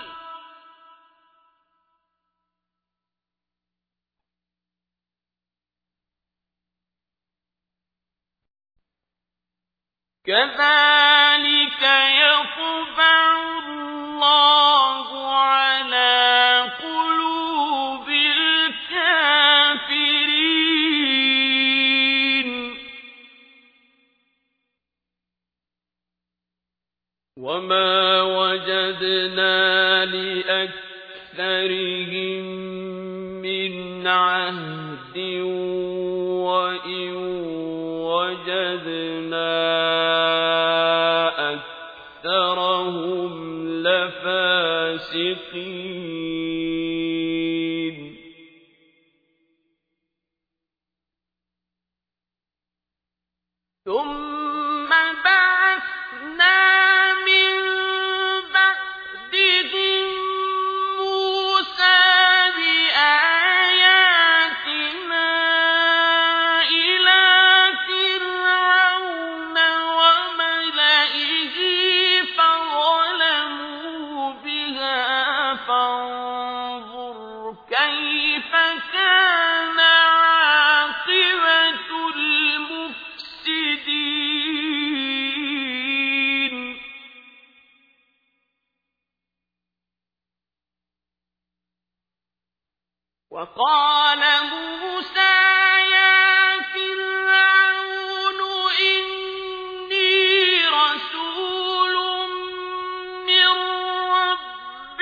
كَذَٰلِكَ يَطْبَعُ اللَّهُ عَلَىٰ قُلُوبِ الْكَافِرِينَ وَمَا وَجَدْنَا لِأَكْثَرِهِم مِّنْ عَهْدٍ وَإِن وَجَدْنَا أَكْثَرَهُمْ لَفَاسِقِينَ ثُمَّ بَعَثْنَا مِن بَعْدِهِم مُّوسَىٰ بِآيَاتِنَا إِلَىٰ فِرْعَوْنَ وَمَلَئِهِ فَظَلَمُوا بِهَا فَانظُرْ كَيْفَ كَانَ عَاقِبَةُ الْمُفْسِدِينَ وَقَالَ مُوسَىٰ يَا فِرْعَوْنُ إِنِّي رَسُولٌ مِّن رَّبِّ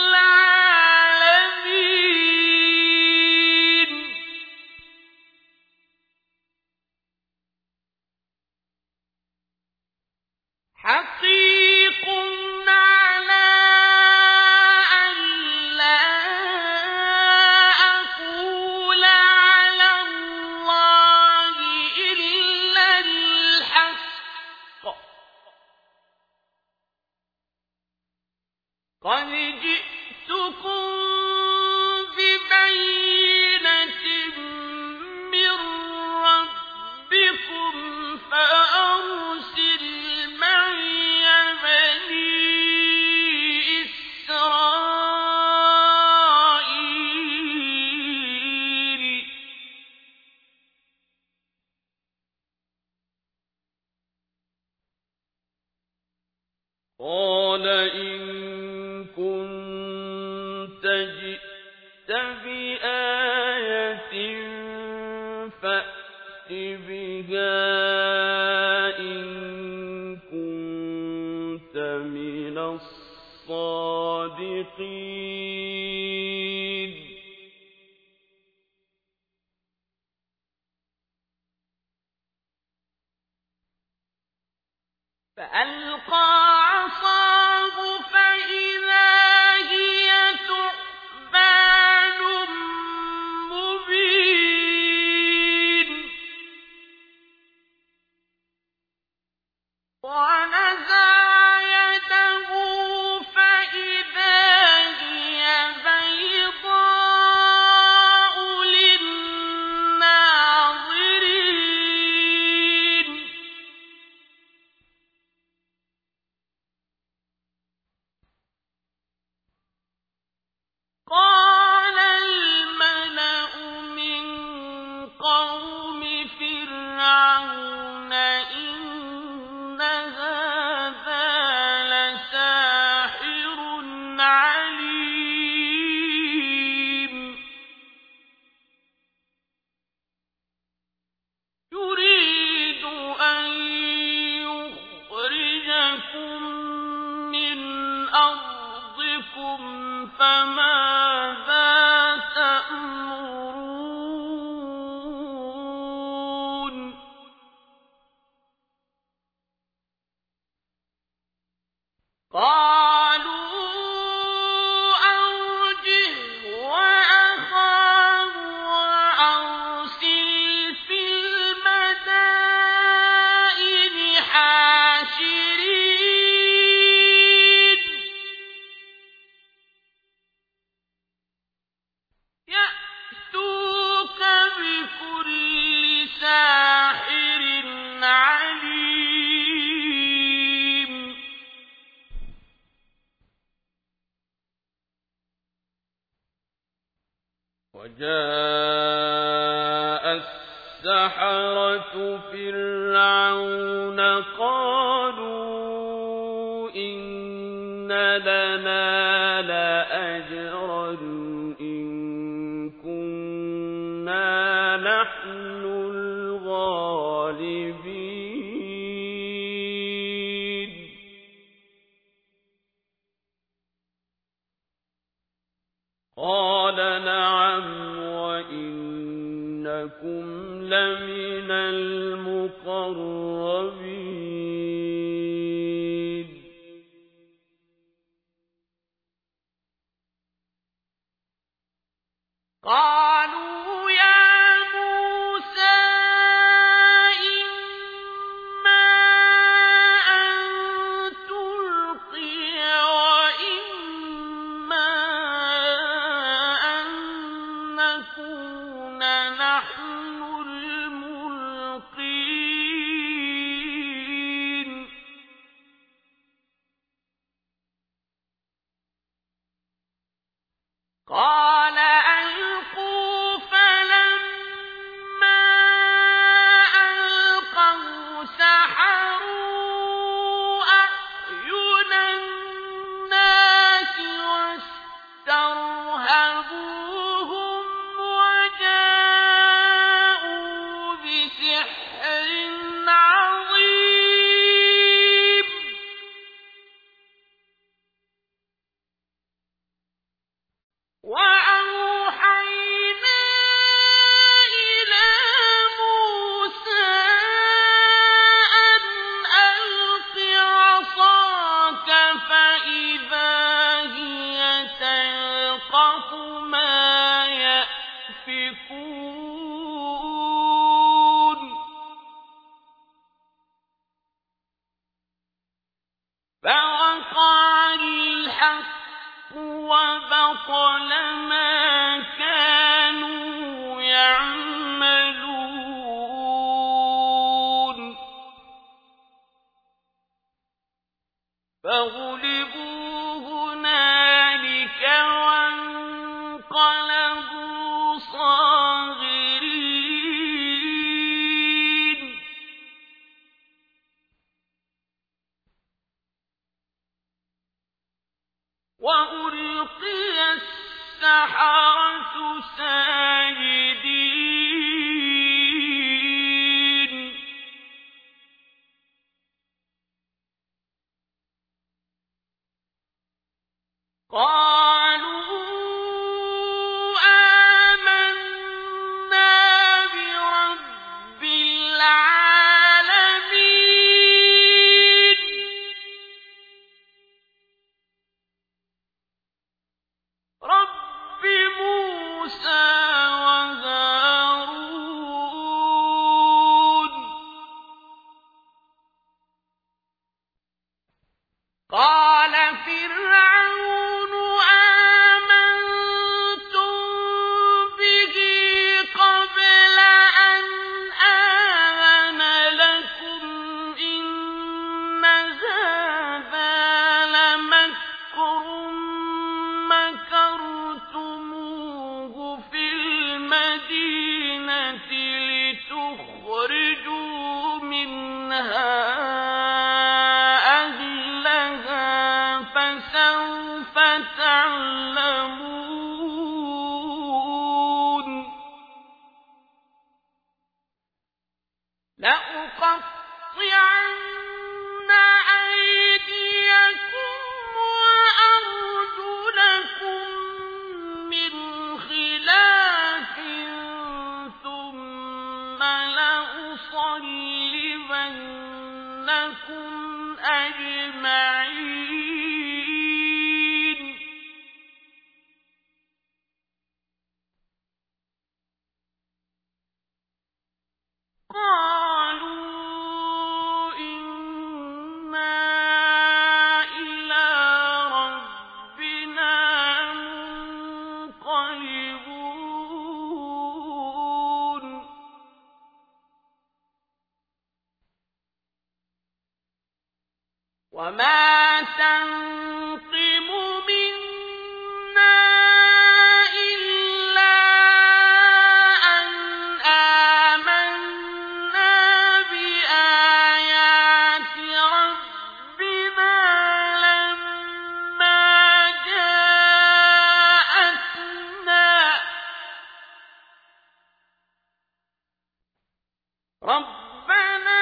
الْعَالَمِينَ حَقِيقٌ عَلَىٰ أَن لَّا أَقُولَ عَلَى اللَّهِ إِلَّا الْحَقَّ ۚ قَدْ جِئْتُكُم بِبَيِّنَةٍ مِّن رَّبِّكُمْ فَأَرْسِلْ مَعِيَ بَنِي إِسْرَائِيلَ قَالَ إِن كُنتَ جِئْتَ بِآيَةٍ فَأْتِ بِهَا إِن كُنتَ مِنَ الصَّادِقِينَ فَأَلْقَىٰ عَصَاهُ فَإِذَا هِيَ ثُعْبَانٌ مُّبِينٌ وَنَزَعَ يَدَهُ فَإِذَا هِيَ بَيْضَاءُ فماذا تأمرون قالوا أرجه وأخاه وأرسل في المدائن حاشرين يأتوك بكل ساحر عليم وجاء السحرة فرعون قالوا إن لنا لأجرا إن كنا نحن الغالبين قال نعم وإنكم لمن المقربين قالوا يا موسى إما أن تلقي وإما أن نكون نحن الملقين قال ألقوا فلما ألقوا سحروا أعين الناس واسترهبوهم وجاءوا بسحر عظيم وأوحينا إلى موسى أن ألق عصاك فإذا هي تلقف ما يأفكون فوقع الحق وبطل ما كانوا يعملون فغلبوا هنالك وانقلبوا صاغرين وألقي السحرة ساجدين قالوا آمنا برب العالمين رب موسى وهارون قال فرعون أجمعين قالوا إنا إلى ربنا منقلبون وما تنقم منا إلا أن آمنا بآيات ربنا لما جاءتنا ربنا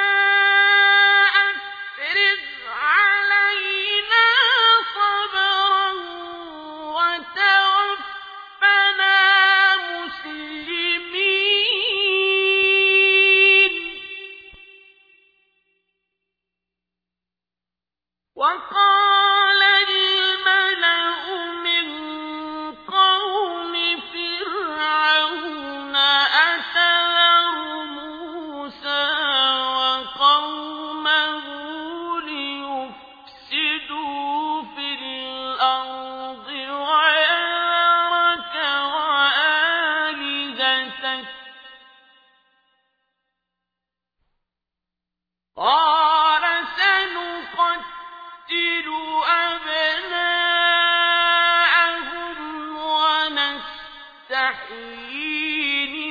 أفرغ علينا صبرا وتوفنا مسلمين وقال الملأ من قوم فرعون أتذر موسى وقومه ليفسدوا في الأرض ويذرك وآلهتك قال سنقتل أبناءهم ونستحيي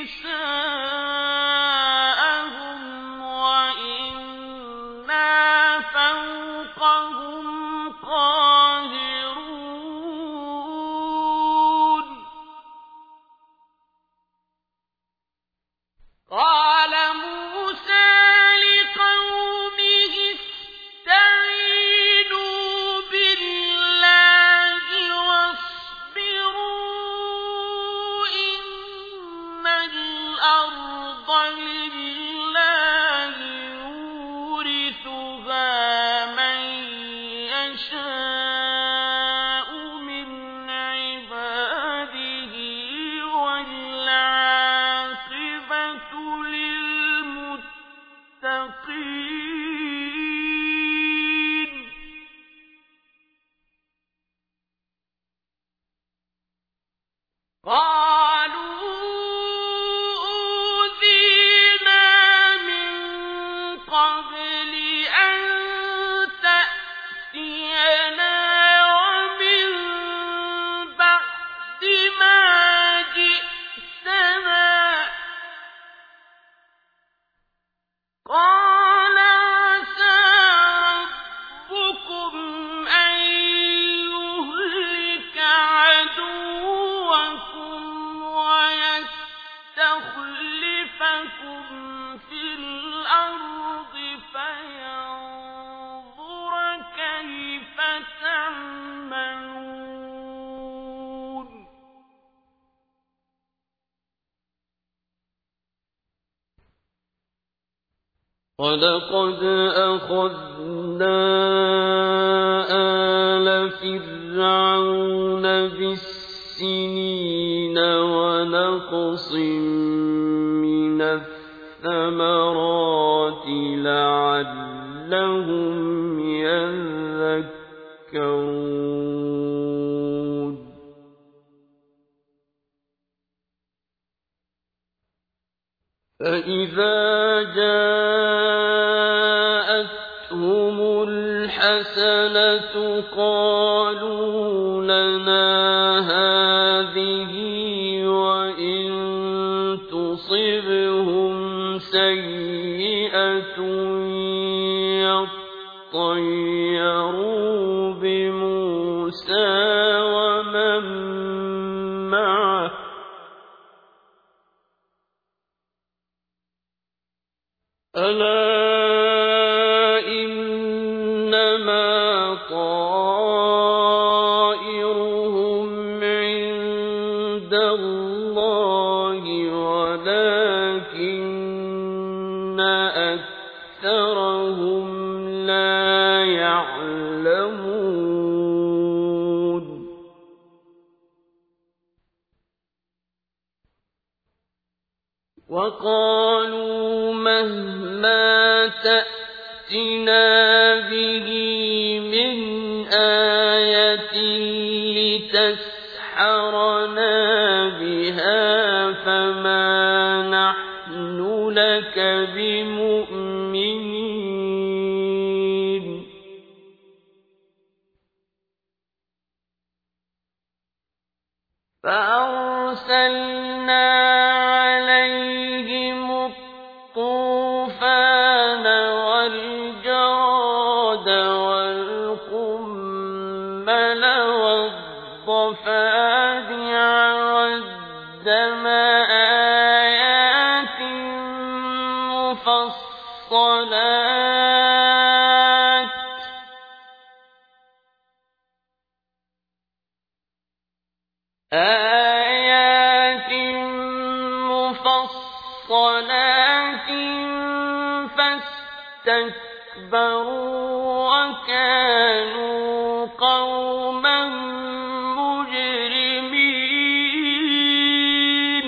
نساءهم وإنا فوقهم قاهرون قال موسى لقومه استعينوا بالله واصبروا إن الأرض لله يورثها من يشاء من عباده والعاقبة للمتقين قالوا أوذينا من قبل أن تأتينا ومن بعد ما جئتنا قال عسى ربكم أن يهلك عدوكم ويستخلفكم في الأرض فينظر كيف تعملون ولقد أخذنا آل فرعون بالسنين ونقص من الثمرات لعلهم يذكرون فإذا جاءتهم الحسنة قالوا لنا هذه وإن تصبهم سيئة يطيروا بموسى ومن معه ألا إنما طائرهم عند الله ولكن أكثرهم لا وقالوا مهما تأتنا به من آية لتسحرنا بها فما نحن لك بمؤمنين فأرسلنا عليهم الطوفان والجراد والقمل والضفادع والدم آيات مفصلات فاستكبروا وكانوا قوما مجرمين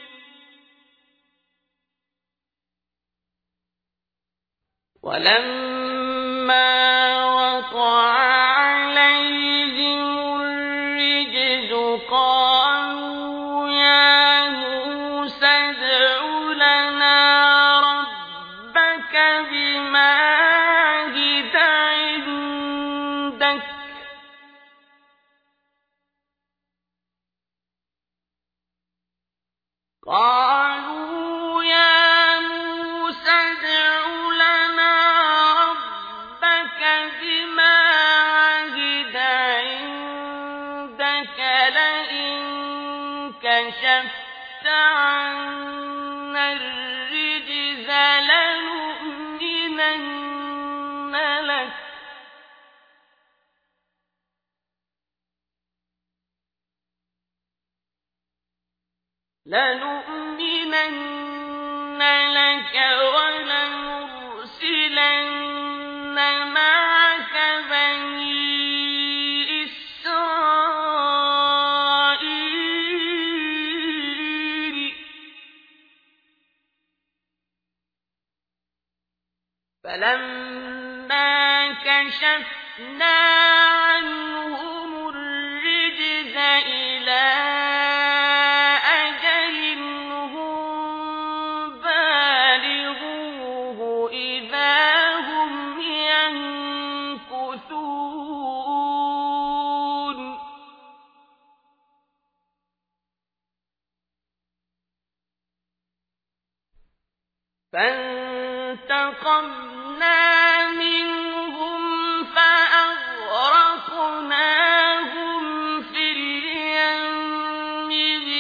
ولما وقع عليهم الرجز قالوا يا موسى ادع لنا ربك بما عهد عندك قالوا يا موسى ادع لنا ربك بما عهد عندك لئن كشفت عنا الرجز لنؤمنن لك ولنرسلن معك بني إسرائيل فلما كشفنا عنهم الرجز إلى فانتقمنا منهم فأغرقناهم في اليم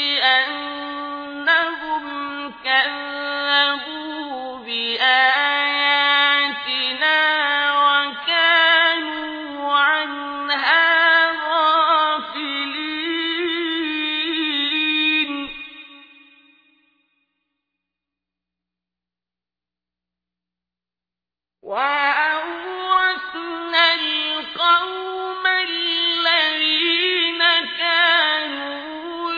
بأنهم كذبوا بآياتنا وكانوا عنها غافلين وأورثنا القوم الذين كانوا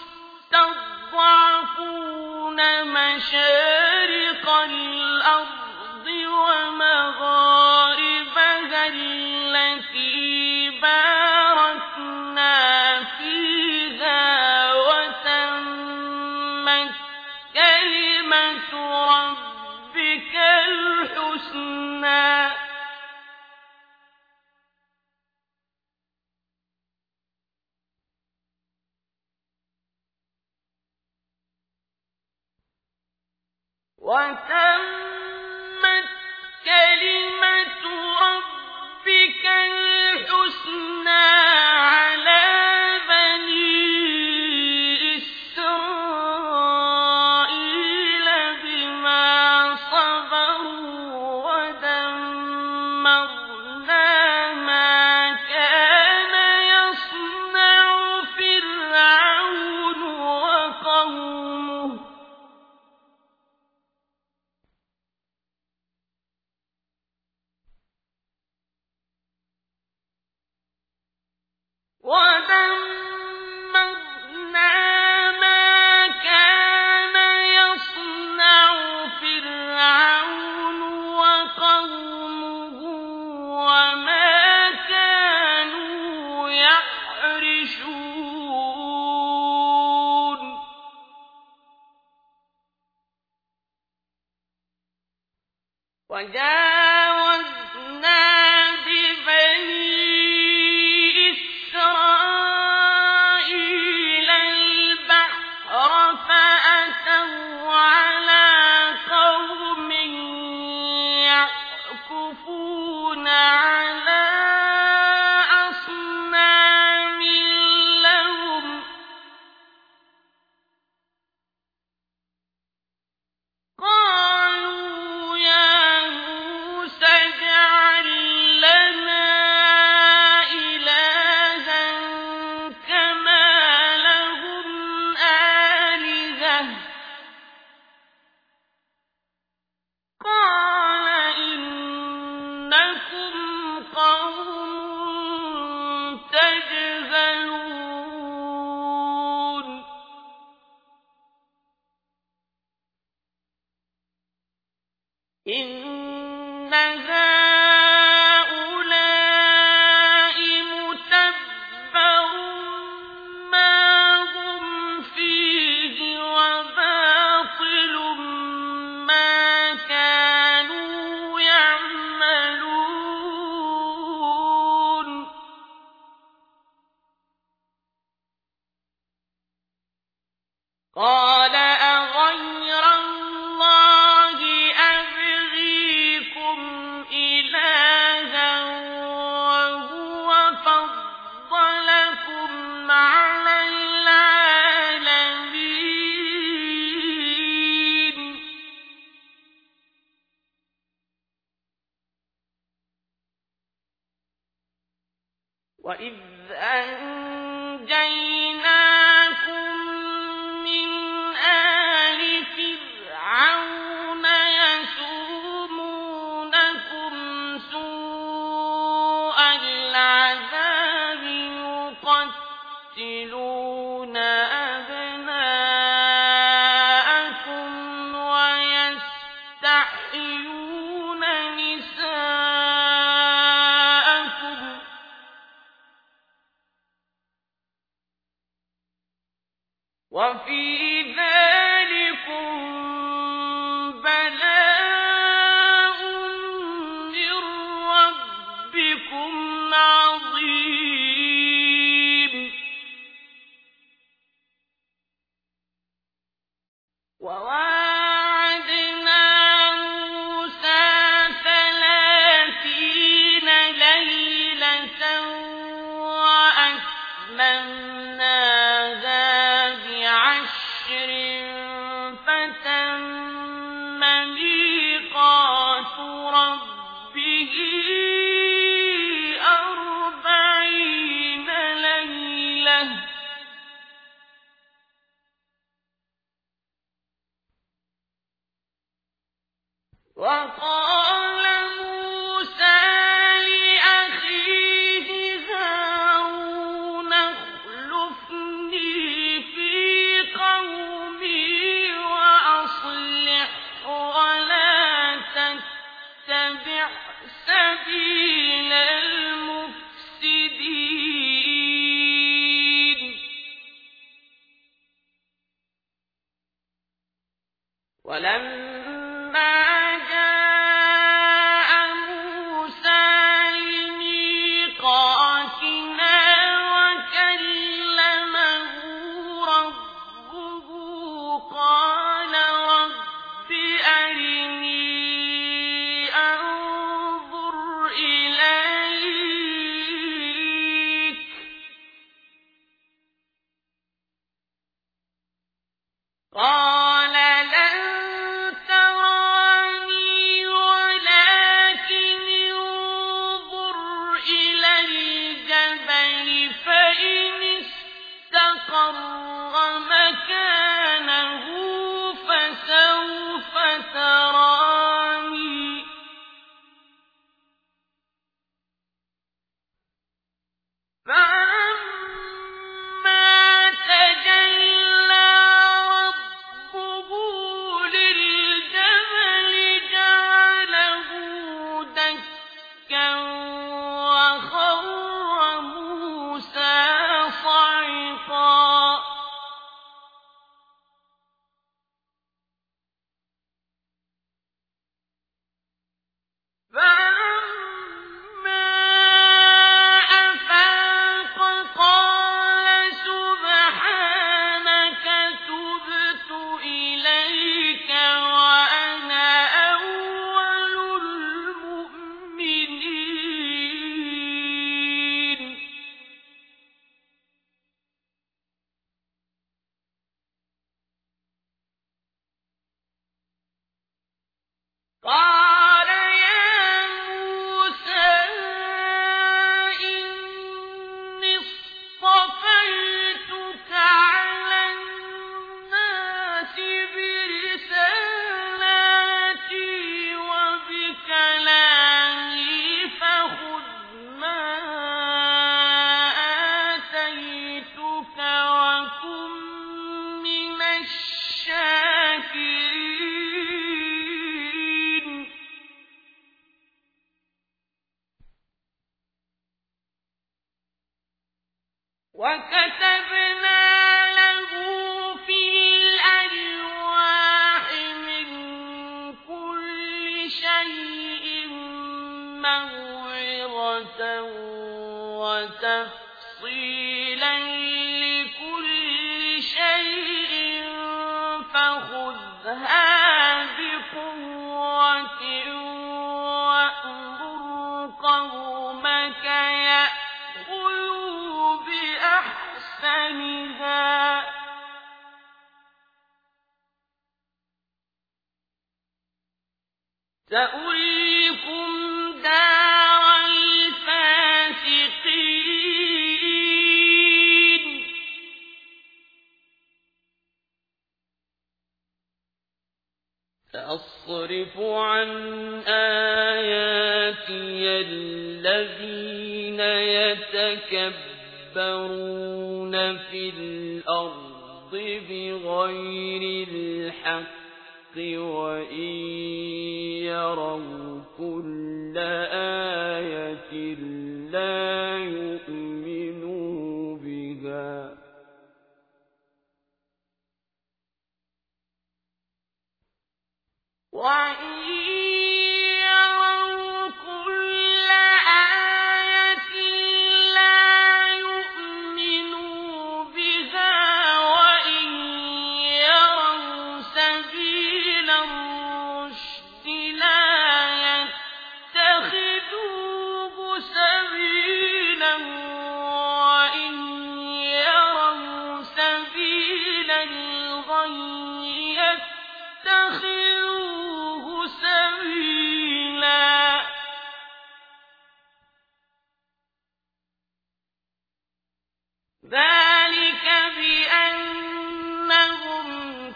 يستضعفون مشارق الأرض ومغاربها التي باركنا فيها وتمت كلمة ربك الحسنى وتمت كلمة ربك الحسنى على بني إسرائيل بما صبروا ودمرنا ما كان يصنع فرعون وقومه وما كانوا يعرشون وجاوزنا ببني إسرائيل البحر فأتوا على قوم يعكفون على أصنام لهم قالوا يا موسى اجعل لنا إلها كما لهم آلهة قال إنكم قوم تجهلون إن هؤلاء متبر ما هم فيه وباطل ما كانوا يعملون قال أغير الله أبغيكم إلها وهو فضلكم على العالمين وإذ أنجيناكم من آل فرعون يسومونكم سوء العذاب يقتلون أبناءكم ويستحيون نساءكم وفي ذلكم بلاء من ربكم عظيم وواعدنا موسى 30 ليلة وأتممناها بعشر فتم ميقات ربه 40 ليلة وقال موسى لأخيه هارون اخلفني في قومي وأصلح ولا تتبع سبيل المفسدين ولما جاء موسى لميقاتنا وكلمه ربه قال رب أرني أنظر إليك قال لن تراني ولكن انظر إلى الجبل فإن استقر مكانه فسوف تراني فلما تجلى ربه للجبل جعله دكا وكتبنا له في الألواح من كل شيء موعظة وتفصيلا لكل شيء فخذها بقوة وأمر قومك يأخذوا بأحسنها سأريكم دار الفاسقين سأصرف عن آياتي الذين يتكبرون في الأرض بغير الحق وإن يروا كل آية لا يؤمنوا بها وإن يروا كل آية لا يؤمنوا بها وإن يروا سبيل الرشد لا يتخذوه سبيلا وإن يروا سبيل الغي يتخذوه سبيلا ذلك بأنهم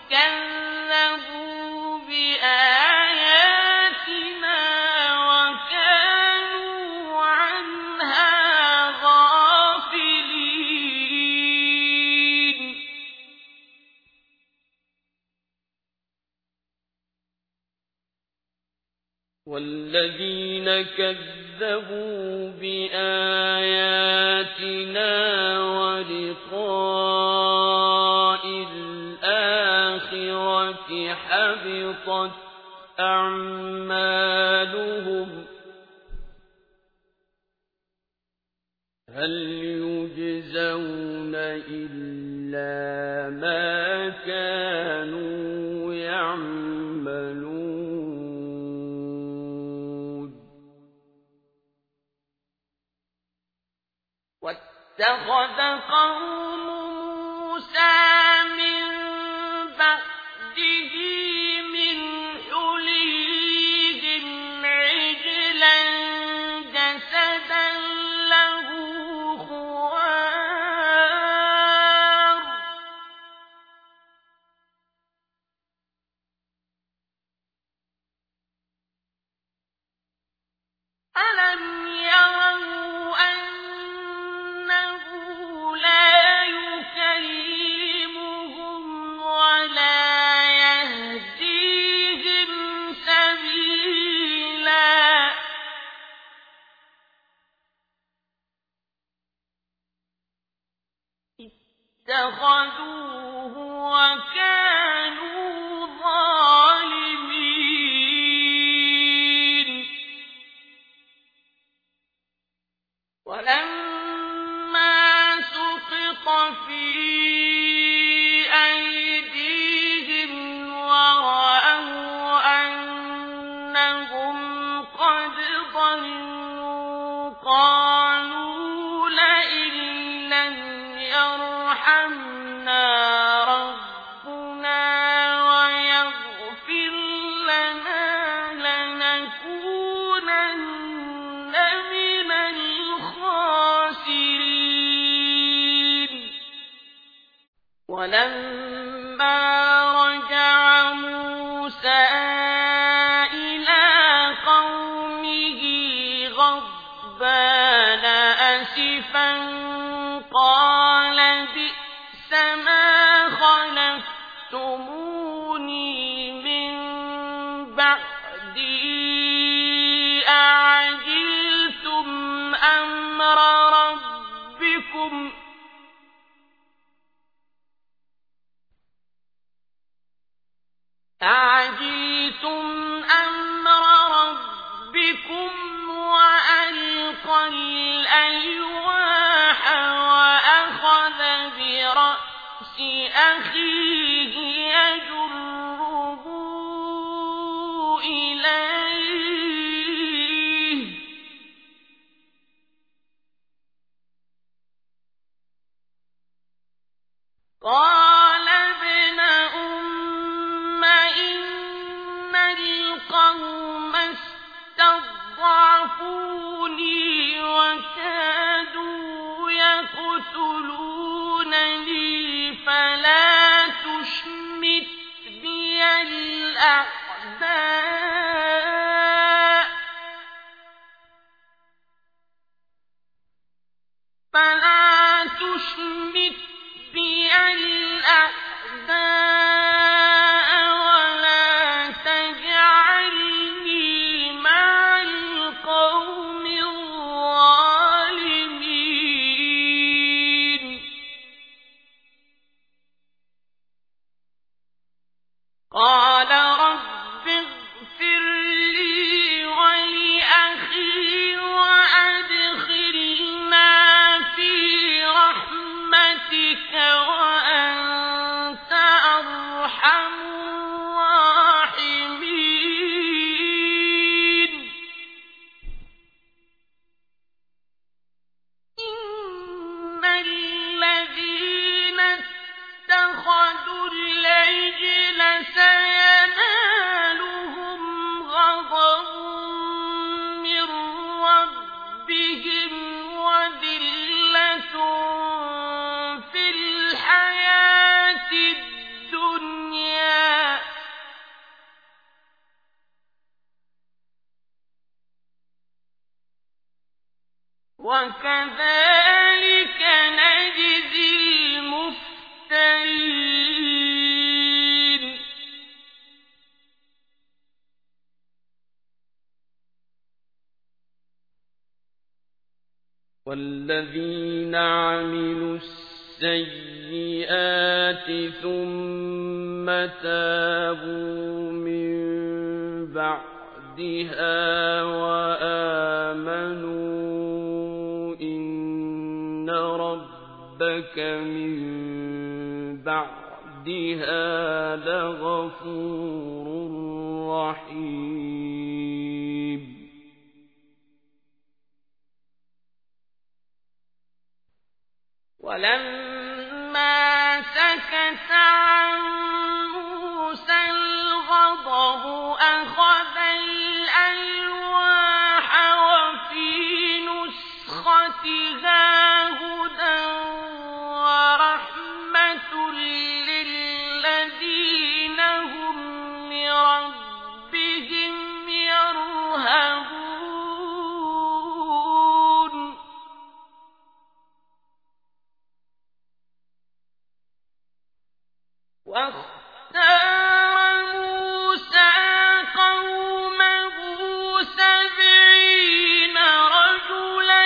كذبوا بآياتنا وكانوا عنها غافلين والذين كذبوا بآياتنا ولقاء الآخرة حبطت أعمالهم هل يجزون إلا ما كانوا يعملون واتخذ قوم موسى من بعده من حليهم عجلا جسدا له خوار ألم يروا أنه لا يكلمهم ولا يهديهم سبيلا اتخذوه وكانوا ظالمين ولما سقط في أيديهم ورأوا أنهم قد ضلوا قالوا لئن لم يرحمنا ربنا ويغفر لنا لنكونن من الخاسرين ولما رجع موسى إلى قومه غضبان أسفا قال بئس ما خلفتموني من بعدي أعجلتم أمر ربكم أخيه يجره إليه قال ابن أم إن القوم استضعفوني وكادوا يقتلونني فلا تشمت بي الأعداء ولا تجعلني مع القوم الظالمين قال رب اغفر لي ولأخي وأدخلنا في رحمتك وأنت أرحم الراحمين إن الذين اتخذوا العجل سينالهم غضب من ربهم وذلة في الحياة الدنيا وكذلك نجزي المفترين والذين عملوا السيئات ثم تابوا من بعدها وآمنوا إن ربك من بعدها لغفور رحيم ولما سكت عن موسى الغضب أخذ الألواح وفي نسختها هدى ورحمة للذين هم لربهم يرهبون واختار موسى قومه 70 رجلا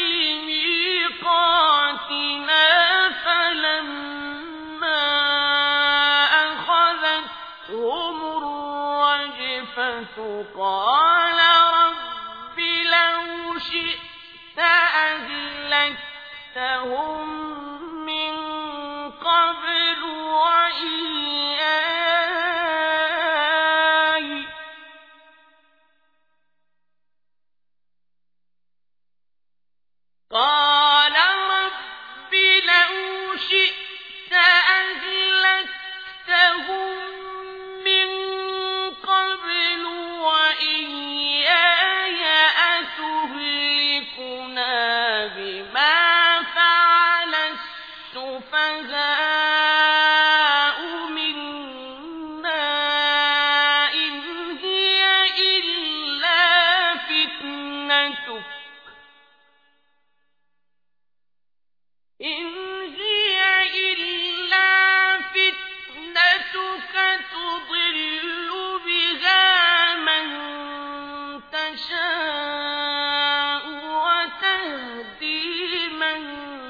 لميقاتنا فلما أخذتهم الرجفة قال رب لو شئت أهلكتهم من قبل وإياي قال رب لو شئت أهلكتهم من قبل وإياي أتهلكنا بما فعل السفهاء منا إن هي إلا فتنتك تضل بها من تشاء وتهدي من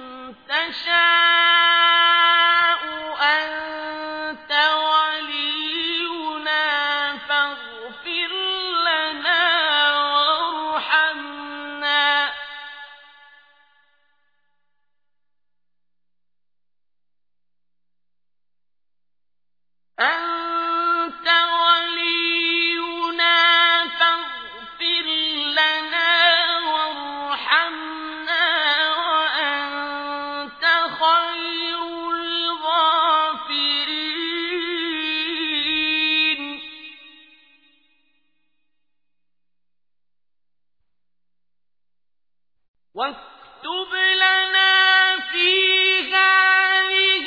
تشاء أنت ولينا فاغفر لنا وارحمنا واكتب لنا في هذه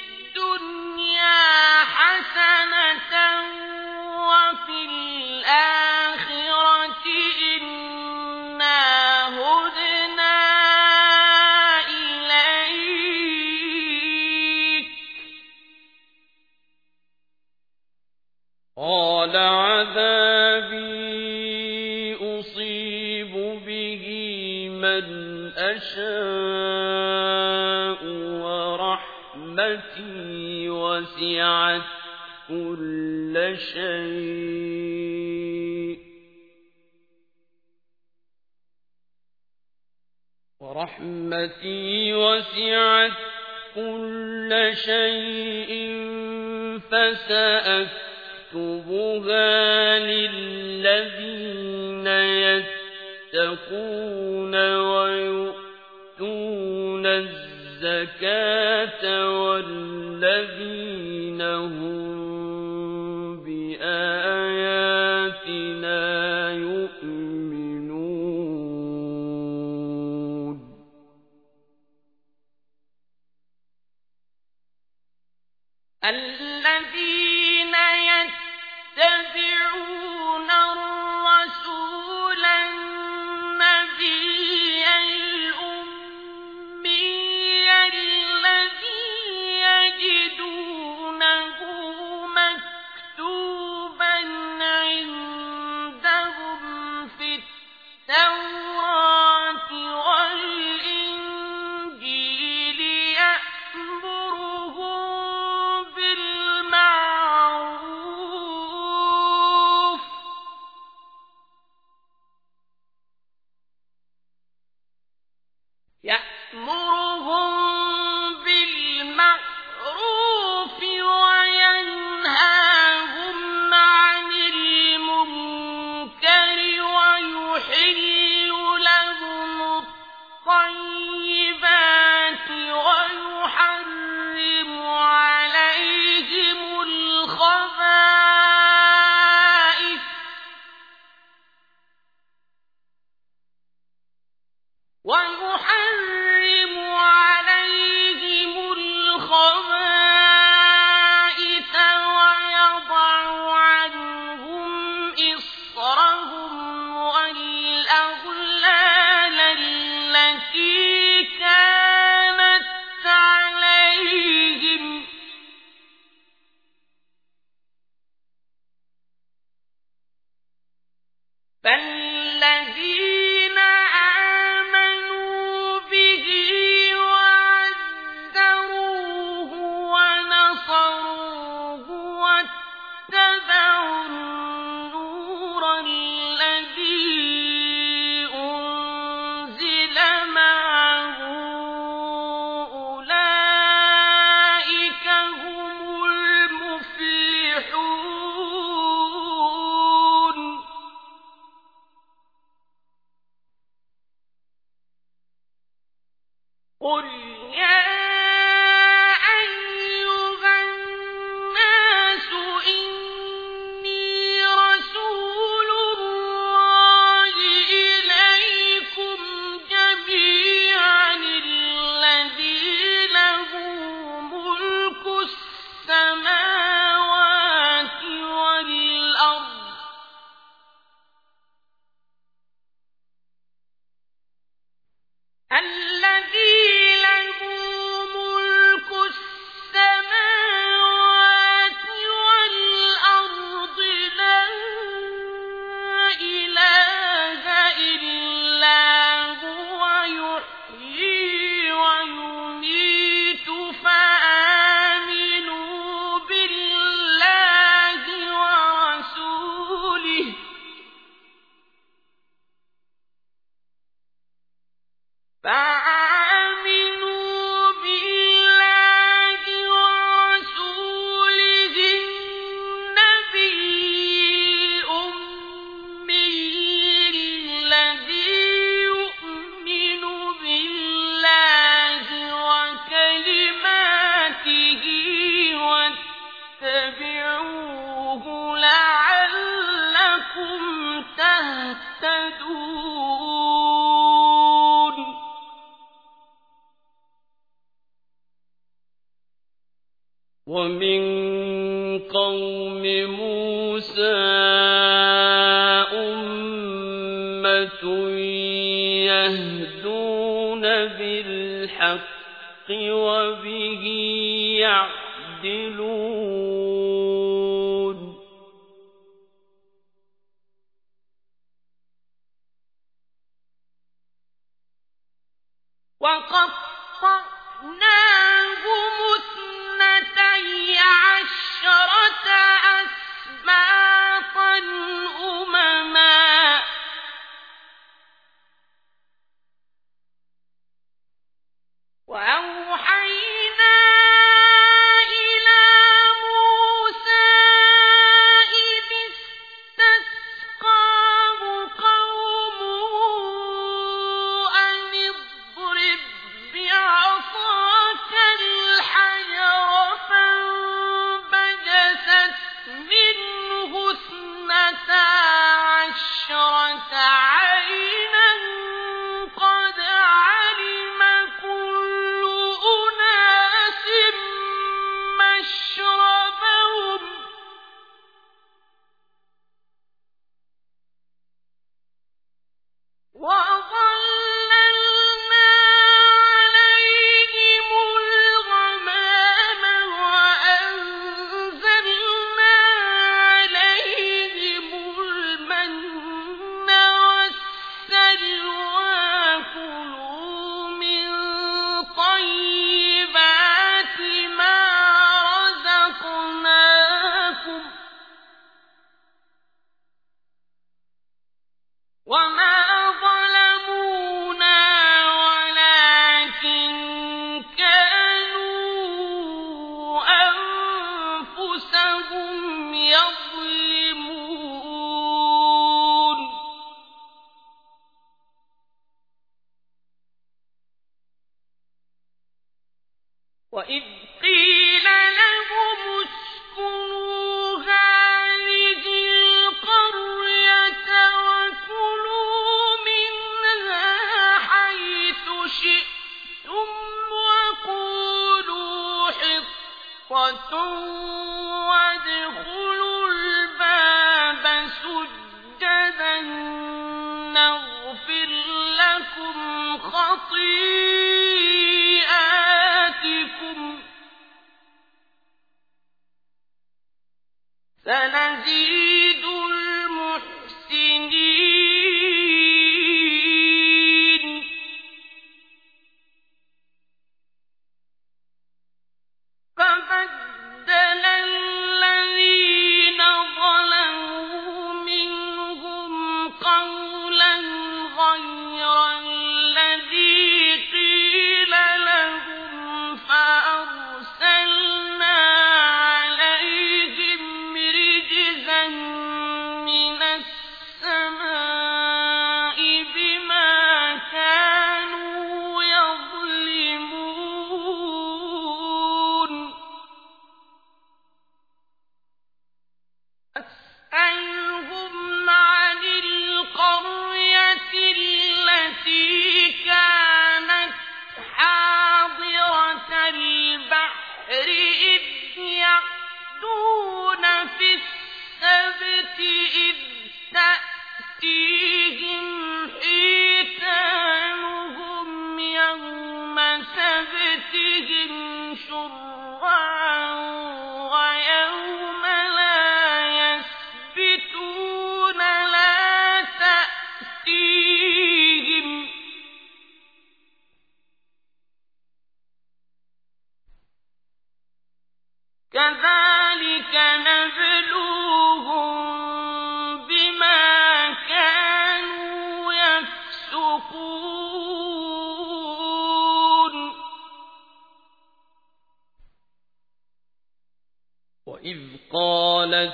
الدنيا حسنة وفي الآخرة إنا هدنا إليك. قال عذابي أصيب به من أشاء ورحمتي وسعت كل شيء فسأكتبها للذين يتقون ويؤتون الزكاة والذين هم بآياتنا يؤمنون. الذين يتبعون الرسول النبي الأمي الذي يجدونه مكتوبا عندهم في التوراة والإنجيل يأمرهم بالمعروف وينهاهم عن المنكر ويحل لهم الطيبات ويحرم عليهم الخبائث ويضع عنهم إصرهم والأغلال التي كانت عليهم. فالذين آمنوا به وعزروه ونصروه واتبعوا النور الذي أنزل معه أولئك هم المفلحون. قل يا أيها الناس إني رسول الله إليكم جميعا الذي له ملك السماوات والأرض لا إله إلا هو يحيي ويميت فآمنوا بالله ورسوله النبي الأمي الذي يؤمن بالله وكلماته واتبعوه لعلكم تهتدون. ومن قوم موسى أمة يهدون بالحق وبه يعدلون وقطعناهم اثنتي عشرة أسباطا أمما وأوحينا إلى موسى إذ استسقاه قومه أن اضرب بعصاك الحجر فانبجست منه اثنتا عشرة عينا قد علم كل أناس مشربهم وأظللنا عليهم الغمام وأنزلنا عليهم المن والسلوى كلوا من طيبات ما رزقناكم وما ظلمونا ولكن كانوا أنفسهم يظلمون وإذ قيل لهم اسكنوا هذه القرية وكلوا منها حيث شئتم وقولوا حطة وادخلوا الباب سجدا نغفر لكم خطيئاتكم سنزيد المحسنين فبدل الذين ظلموا منهم قولا غير الذي قيل لهم فأرسلنا عليهم رجزا من السماء بما كانوا يظلمون أسألهم عن القرية التي كانت حاضرة البحر إذ يعدون في السبت إذ تأتيهم حيتانهم يوم سبتهم شرعا ويوم لا يسبتون لا تأتيهم كذلك نبلوهم بما كانوا يفسقون وإذ قالت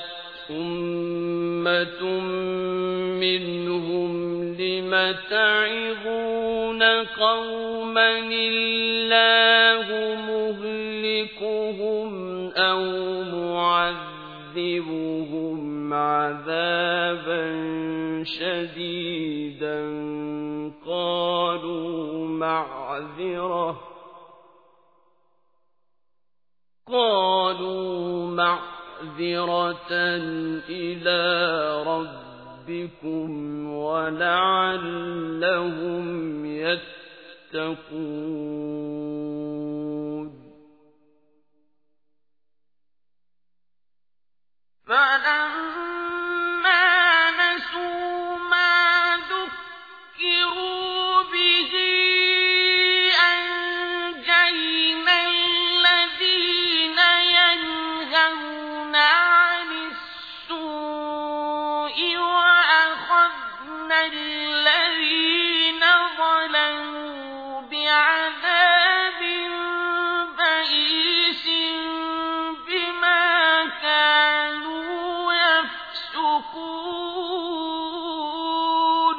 أمة منهم لم تعظون قوما الله مهلكهم أو معذبهم عذابا شديدا قالوا معذرة قالوا معذرة إلى ربكم ولعلهم يتقون فلما نسوا ما ذكروا به أنجينا الذين ينهون عن السوء وأخذنا الذين ظلموا بعذاب بئيس بما كانوا يفسقون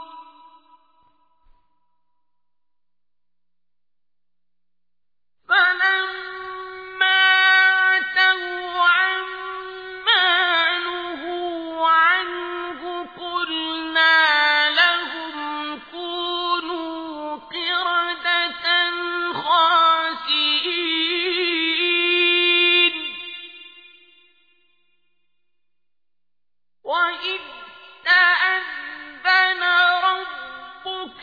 فلما عتوا عما نهوا عنه قلنا لهم كونوا قردة خاسئين وإذ تأذن ربك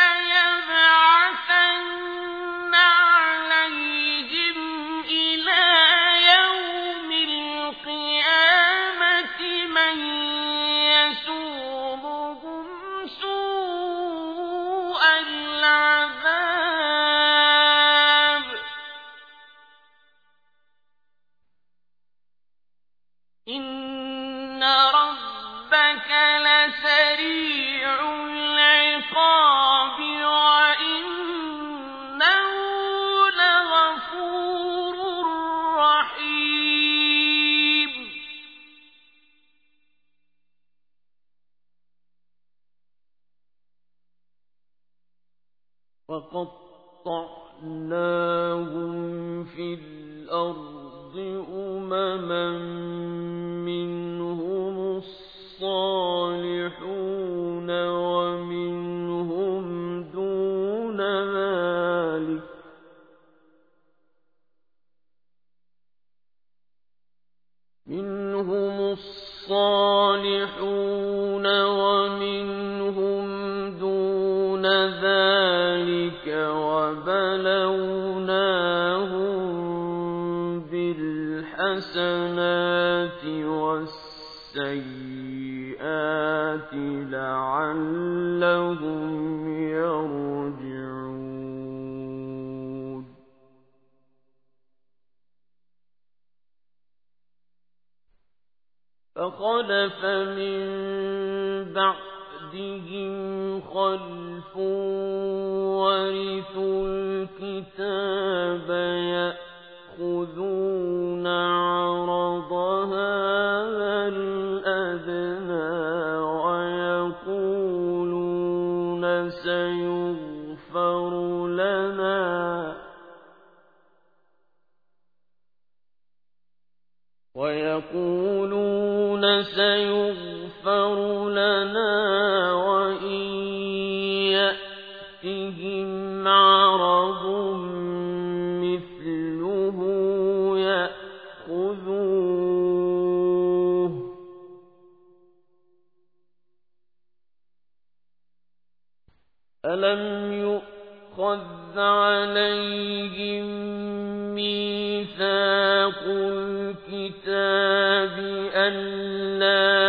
ليبعثن عليهم إلى يوم القيامة من يسومهم سوء العذاب إن ربك لسريع العقاب وإنه لغفور رحيم وقطعناهم في الأرض أمما منهم الصالحون ومنهم دون ذلك وبلوناهم بالحسنات والسيئات لعلهم يرجعون فخلف من بعدهم خلف ورثوا الكتاب يأخذون عرض هذا الأدنى ويقولون سيغفر لنا وإن يأتهم عرض مثله يأخذوه ألم يؤخذ عليهم ميثاق الكتاب ألا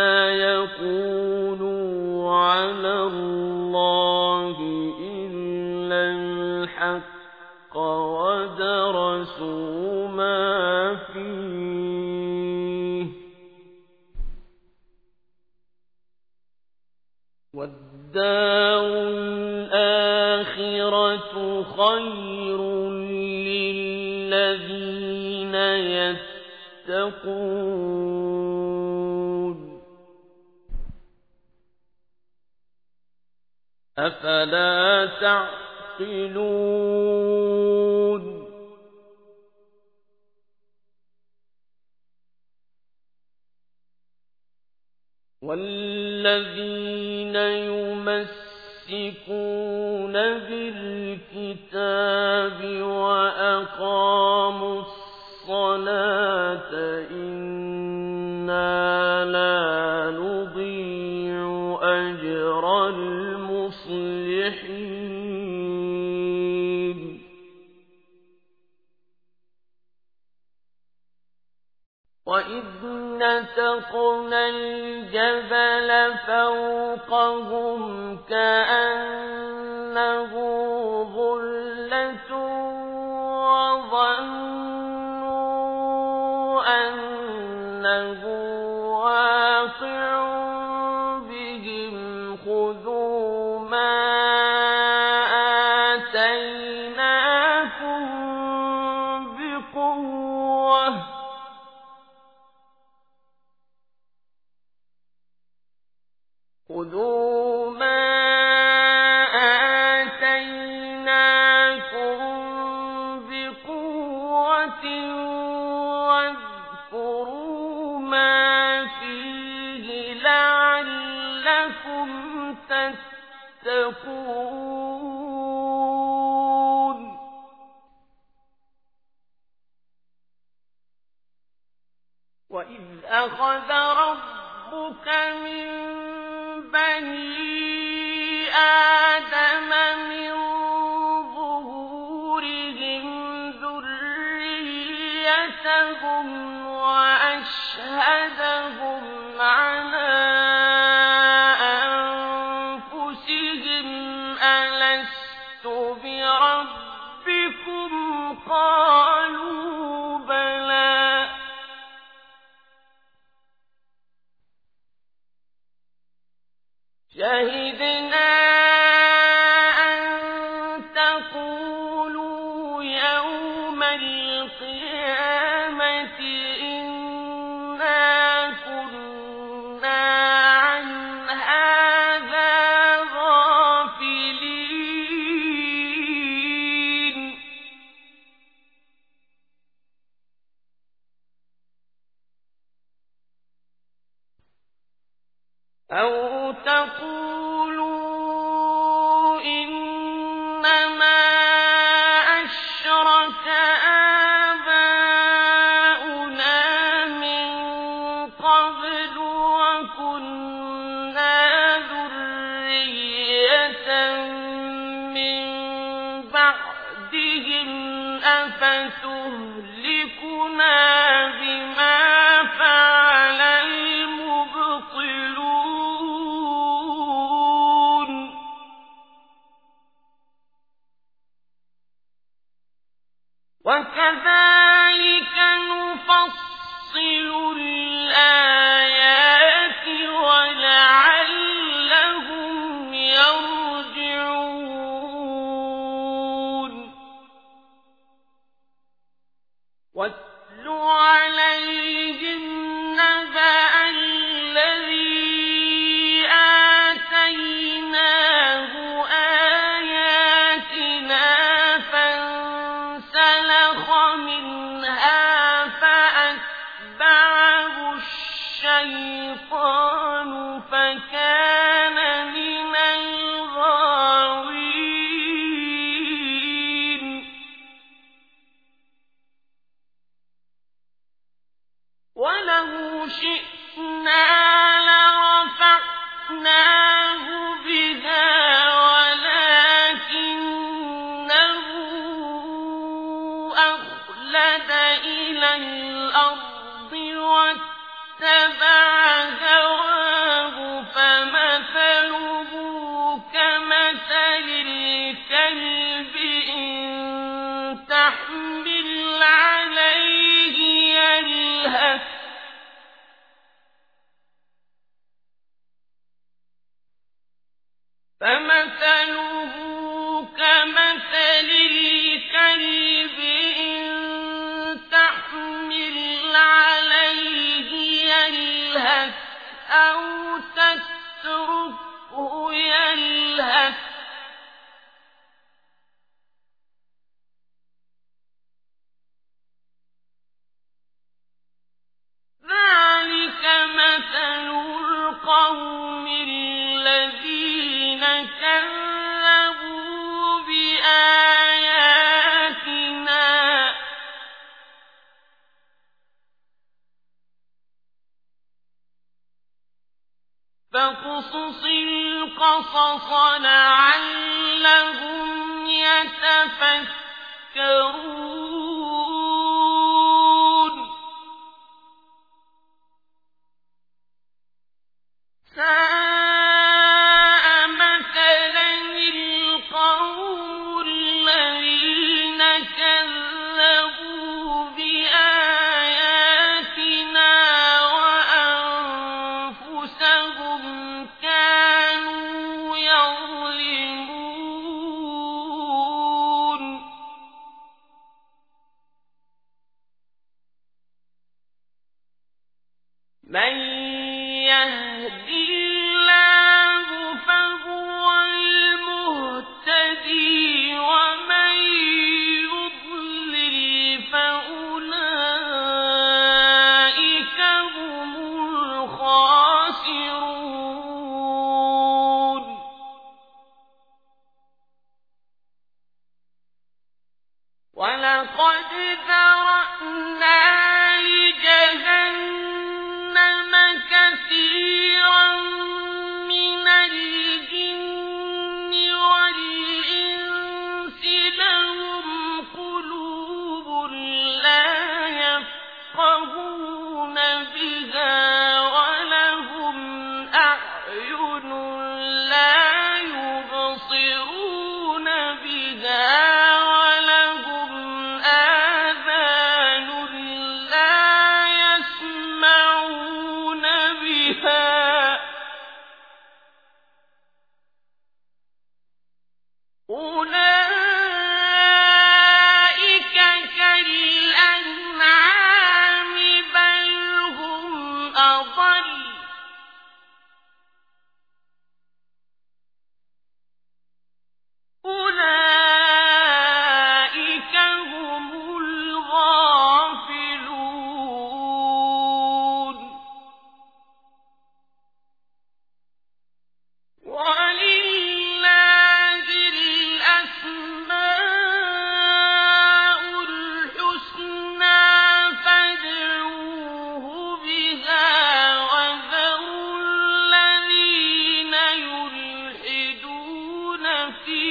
يقولوا على الله إلا الحق ودرسوا ما فيه والدار الآخرة خير للذين يتقون أفلا تعقلون والذين يمسكون بالكتاب وأقاموا الصلاة وَإِذْ نَتَقْنَا الْجَبَلَ فَوْقَهُمْ كَأَنَّهُ ظُلَّةٌ وَظَنُّوا أَنَّهُ وَاقِعٌ بِهِمْ خُذُوا مَا آتَيْنَاكُمْ بِقُوَّةٍ واذكروا ما فيه لعلكم تتقون وإذ أخذ ربك من بني آدم من ظهورهم ذريتهم وأشهدهم على أنفسهم ألست بربكم قالوا بلى شهدنا أن تقولوا يوم القيامة إنا كنا عن هذا غافلين أو تقولوا إنما أشرك آباؤنا من قبل وكنا ذرية من بعدهم أفتهلكنا بما فعل المبطلون وكذلك نفصل الآيات ولعلهم يرجعون واتل عليهم نبأ الذي آتيناه آياتنا فانسلخ منها فأتبعه الشيطان فكان من الغاوين ولو شئنا لرفعناه بها ولكنه أخلد إلى الأرض واتبع هواه فمثله كمثل الكلب إن تحمل عليه يلهث فمثله كمثل الكلب إن تحمل عليه يلهث أو تتركه يلهث ذلك مثل القوم الذين كذبوا بآياتنا فاقصص القصص لعلهم يتفكرون من يهد الله فهو المهتدي ومن يضلل فأولئك هم الخاسرون ولقد ذرأنا لجهنم كثيرا من الجن والإنس لهم قلوب لا يفقهون بها ولهم أعين لا يبصرون بها ولهم آذان لا يسمعون بها أولئك كالأنعام بل هم أضل أولئك هم الغافلون ولله الأسماء الحسنى فادعوه بها وذروا الذين يلحدون في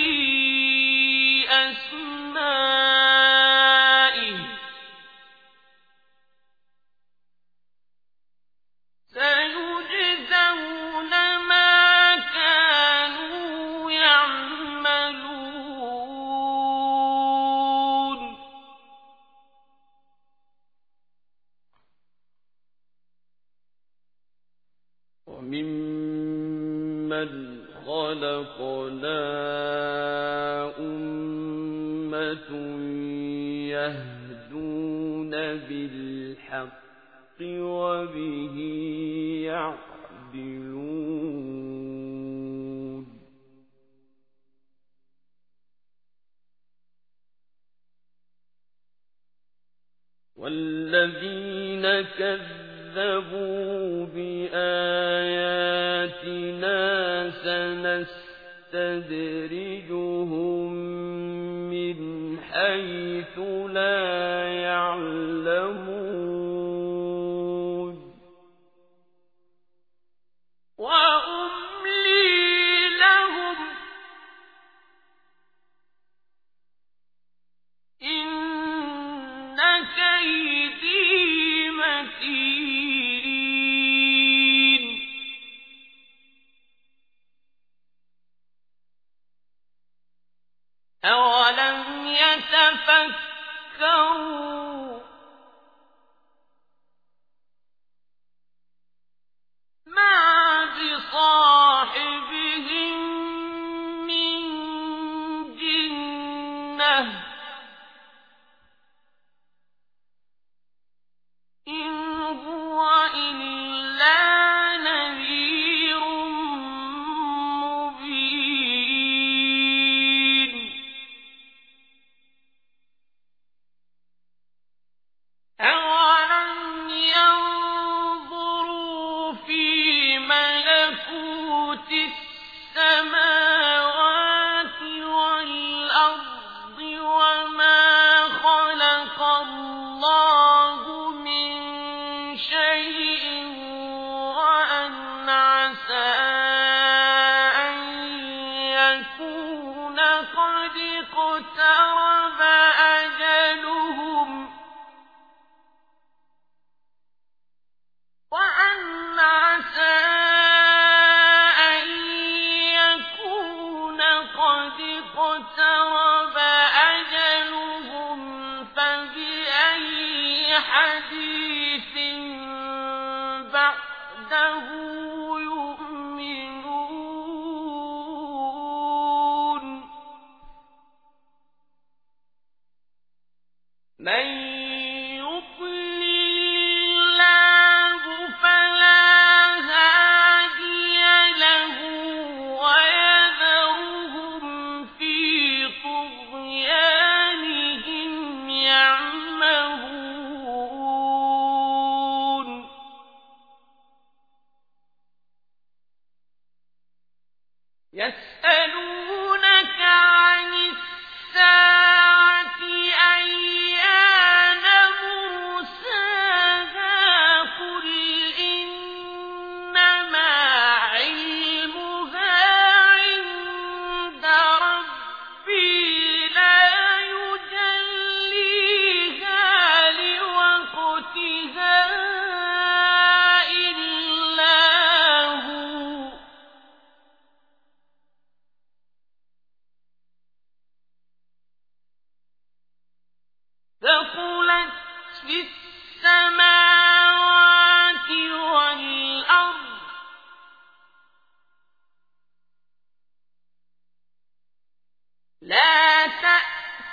أسمائه سيجزون ما كانوا يعملون وممن خلقنا أمة يهدون بالحق وبه يعدلون والذين كذبوا بآياتنا سنستدرجهم من حيث لا يعلمون وأملي لهم إن كيدي متين أولم يتفكروا ما بصاحبهم من جنة إن هو إلا نذير مبين أولم ينظروا في ملكوت السماوات والأرض وما خلق الله من شيء وأن عسى أن يكون قد اقترب أجلهم وأن عسى أن يكون قد اقترب أجلهم فبأي حديث بعده يؤمنون من يضلل الله فلا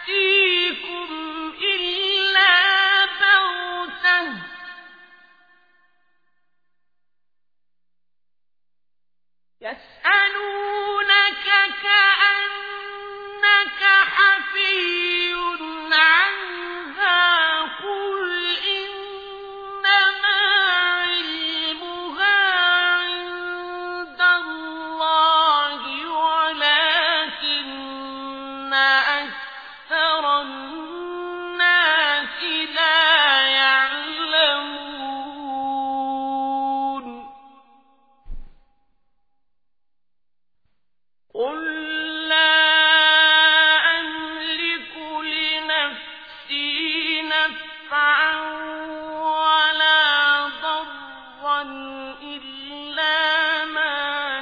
تَأْتِيكُمْ إِلَّا بَغْتَةً يَسْأَلُونَكَ كَأَنَّكَ حَفِيٌّ عَنْهَا قُلْ إِنَّمَا عِلْمُهَا عِندَ اللَّهِ وَلَٰكِنَّ أَكْثَرَ النَّاسِ لَا يَعْلَمُونَ قُل لَّا أَمْلِكُ لِنَفْسِي نَفْعًا وَلَا ضَرًّا إِلَّا مَا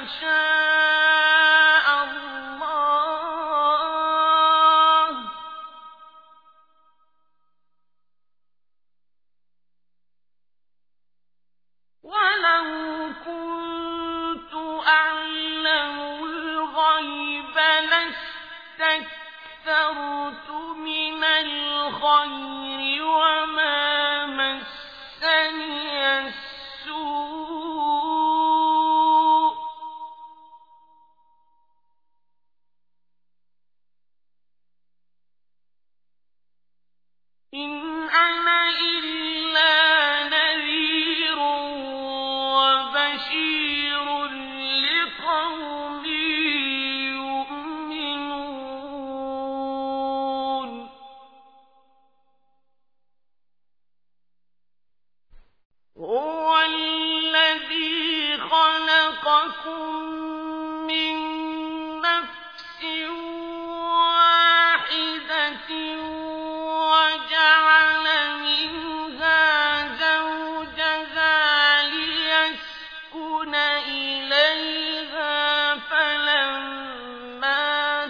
شَاءَ اللَّهُ ۗ وَلَوْ كُنتُ أَعْلَمُ الْغَيْبَ لَاسْتَكْثَرْتُ مِنَ الْخَيْرِ وَمَا مَسَّنِيَ السُّوءُ ۚ إِنْ أَنَا إِلَّا نَذِيرٌ وَبَشِيرٌ لِقَوْمٍ يُؤْمِنُونَ هُوَ الَّذِي خَلَقَكُم مِّن نَّفْسٍ وَاحِدَةٍ وَجَعَلَ مِنْهَا زَوْجَهَا لِيَسْكُنَ إِلَيْهَا فَلَمَّا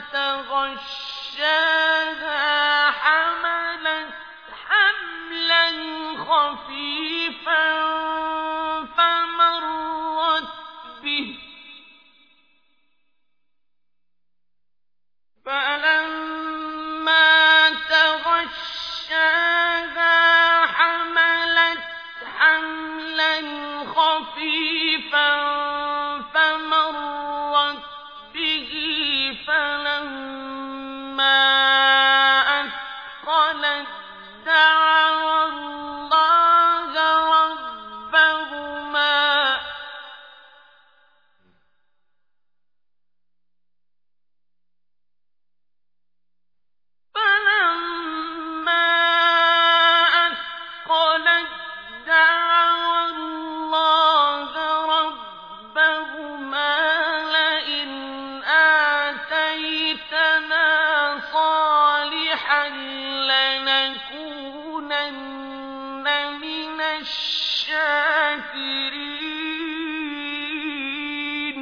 تَغَشَّاهَا حَمَلَتْ حَمْلًا خَفِيفًا فَمَرَّتْ بِهِ فَلَمَّا تَغَشَّاهَا حَمَلَتْ حَمْلًا خَفِيفًا فَمَرَّتْ بِهِ فَلَمَّا أَثْقَلَتْ دَعَوَا اللَّهَ رَبَّهُمَا لَئِنْ آتَيْتَنَا صَالِحًا لَّنَكُونَنَّ مِنَ الشَّاكِرِينَ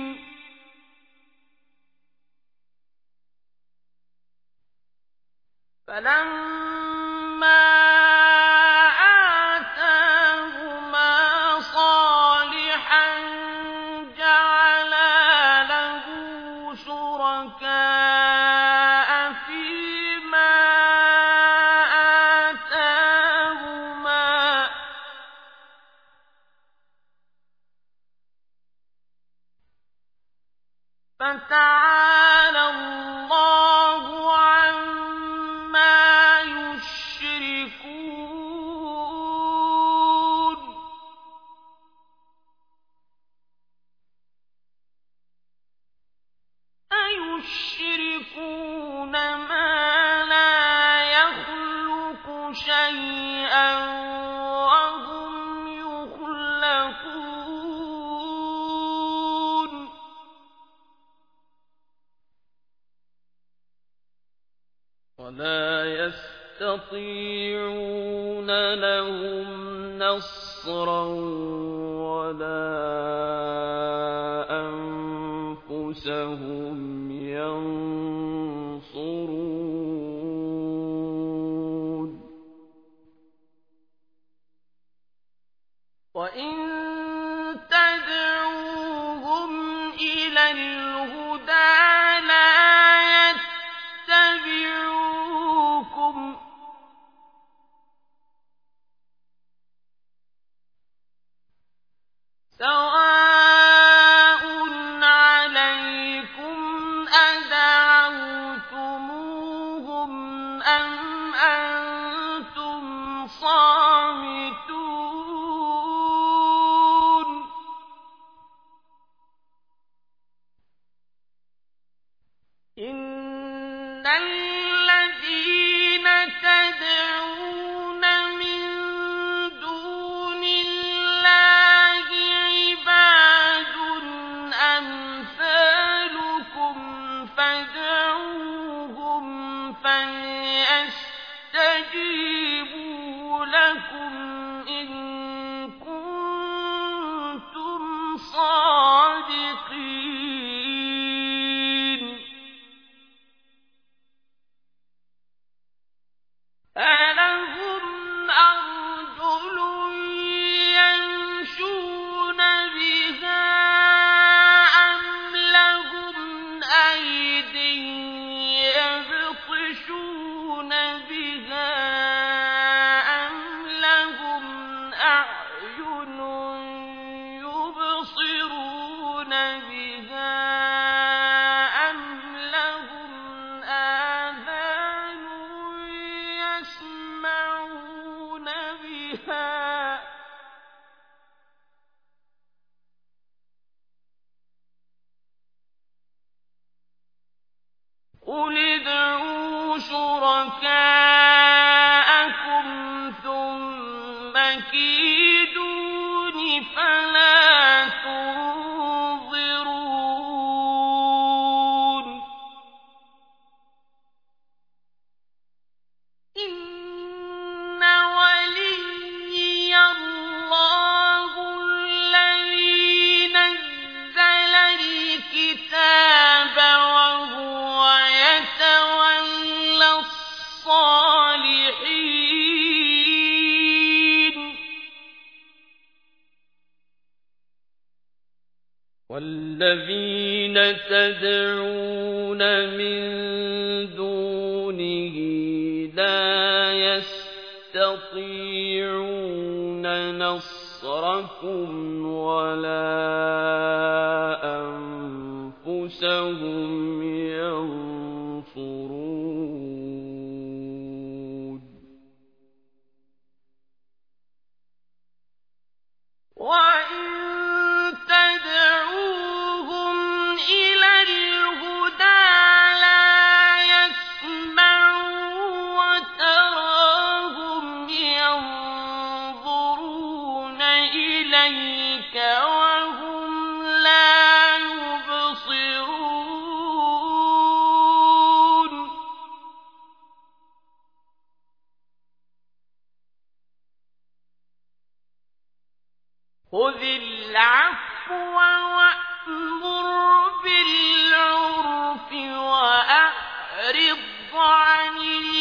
فَلَمَّا آتَاهُمَا صَالِحًا جَعَلَا لَهُ شُرَكَاءَ فِيمَا آتَاهُمَا ۚ فَتَعَالَى اللَّهُ عَمَّا يُشْرِكُونَ أَيُشْرِكُونَ مَا لَا يَخْلُقُ شَيْئًا وَهُمْ يُخْلَقُونَ وَلَا يَسْتَطِيعُونَ لَهُمْ نَصْرًا وَلَا أَنفُسَهُمْ يَنصُرُونَ وَإِن تَدْعُوهُمْ إِلَى الْهُدَىٰ لَا يَتَّبِعُوكَ أم أنتم صامتون إن الذين تدعون من دون الله عباد أمثالكم فادعوهم فليستجيبوا لكم إن كنتم صادقين ألهم أرجل يمشون بها أم لهم أيد يبطشون بها أم لهم أعين يبصرون بها أم لهم آذان يسمعون بها قل ادعوا شركاءكم ثم كيدون فلا تنظرون إن وليي الله الذي نزل الكتاب وهو يتولى الصالحين والذين تدعون من دونه لا يستطيعون نصركم ولا أنفسهم ينصرون وإن تدعوهم إلى الهدى لا يسمعوا وتراهم ينظرون إليك وهم لا يبصرون خذ العفو وأمر بالعرف وأعرض عن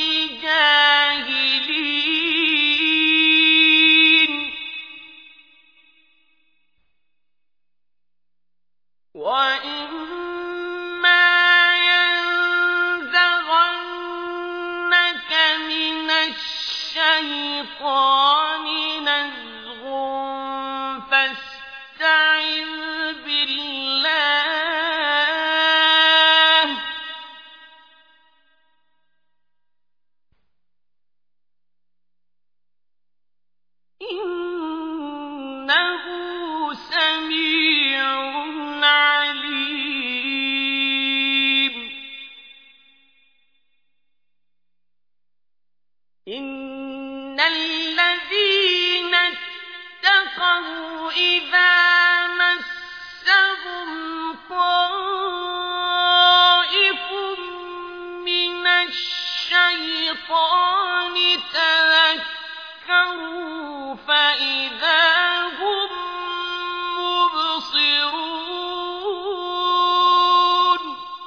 الجاهلين وإما ينزغنك من الشيطان نزغ فاستعذ بالله إنه سميع عليم إن الذين اتقوا إذا مسهم طائف من الشيطان تذكروا فإذا هم مبصرون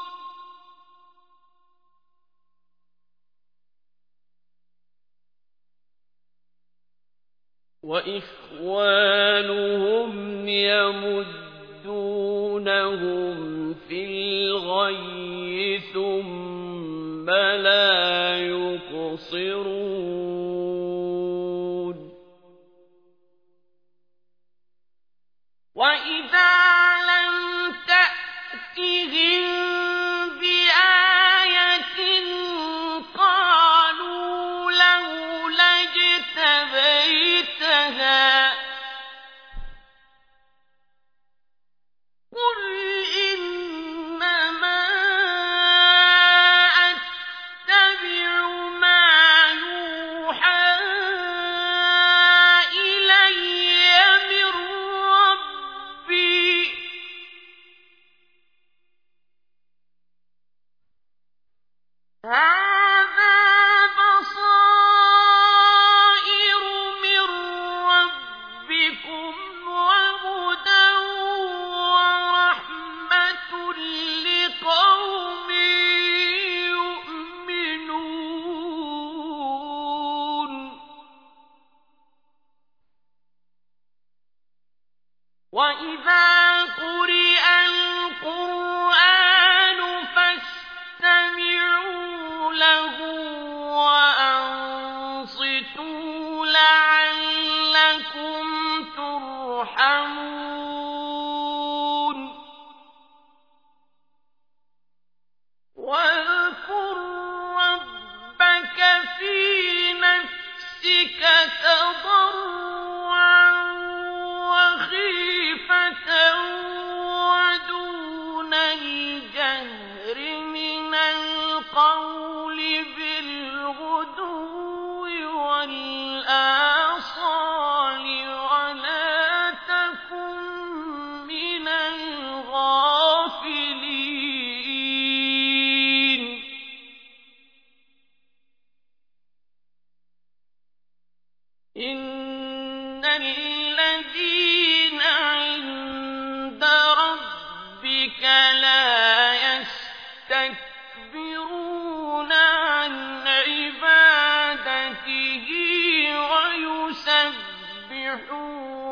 وإخوانهم يمدونهم في الغي ثم لا يقصرون وإذا لم تأتهم بآية قالوا لها قل إنما أتبع ما يوحى إلي من ربي هذا بصائر من ربكم وهدى ورحمة لقوم يؤمنون وإذا قرئ القرآن فاستمعوا له وأنصتوا لعلكم ترحمون واذكر ربك في نفسك تضرعا وخيفة ودون الجهر من القول بالغدو والآصال ولا تكن من الغافلين إن الذين عند ربك لا يستكبرون عن عبادته ويسبحون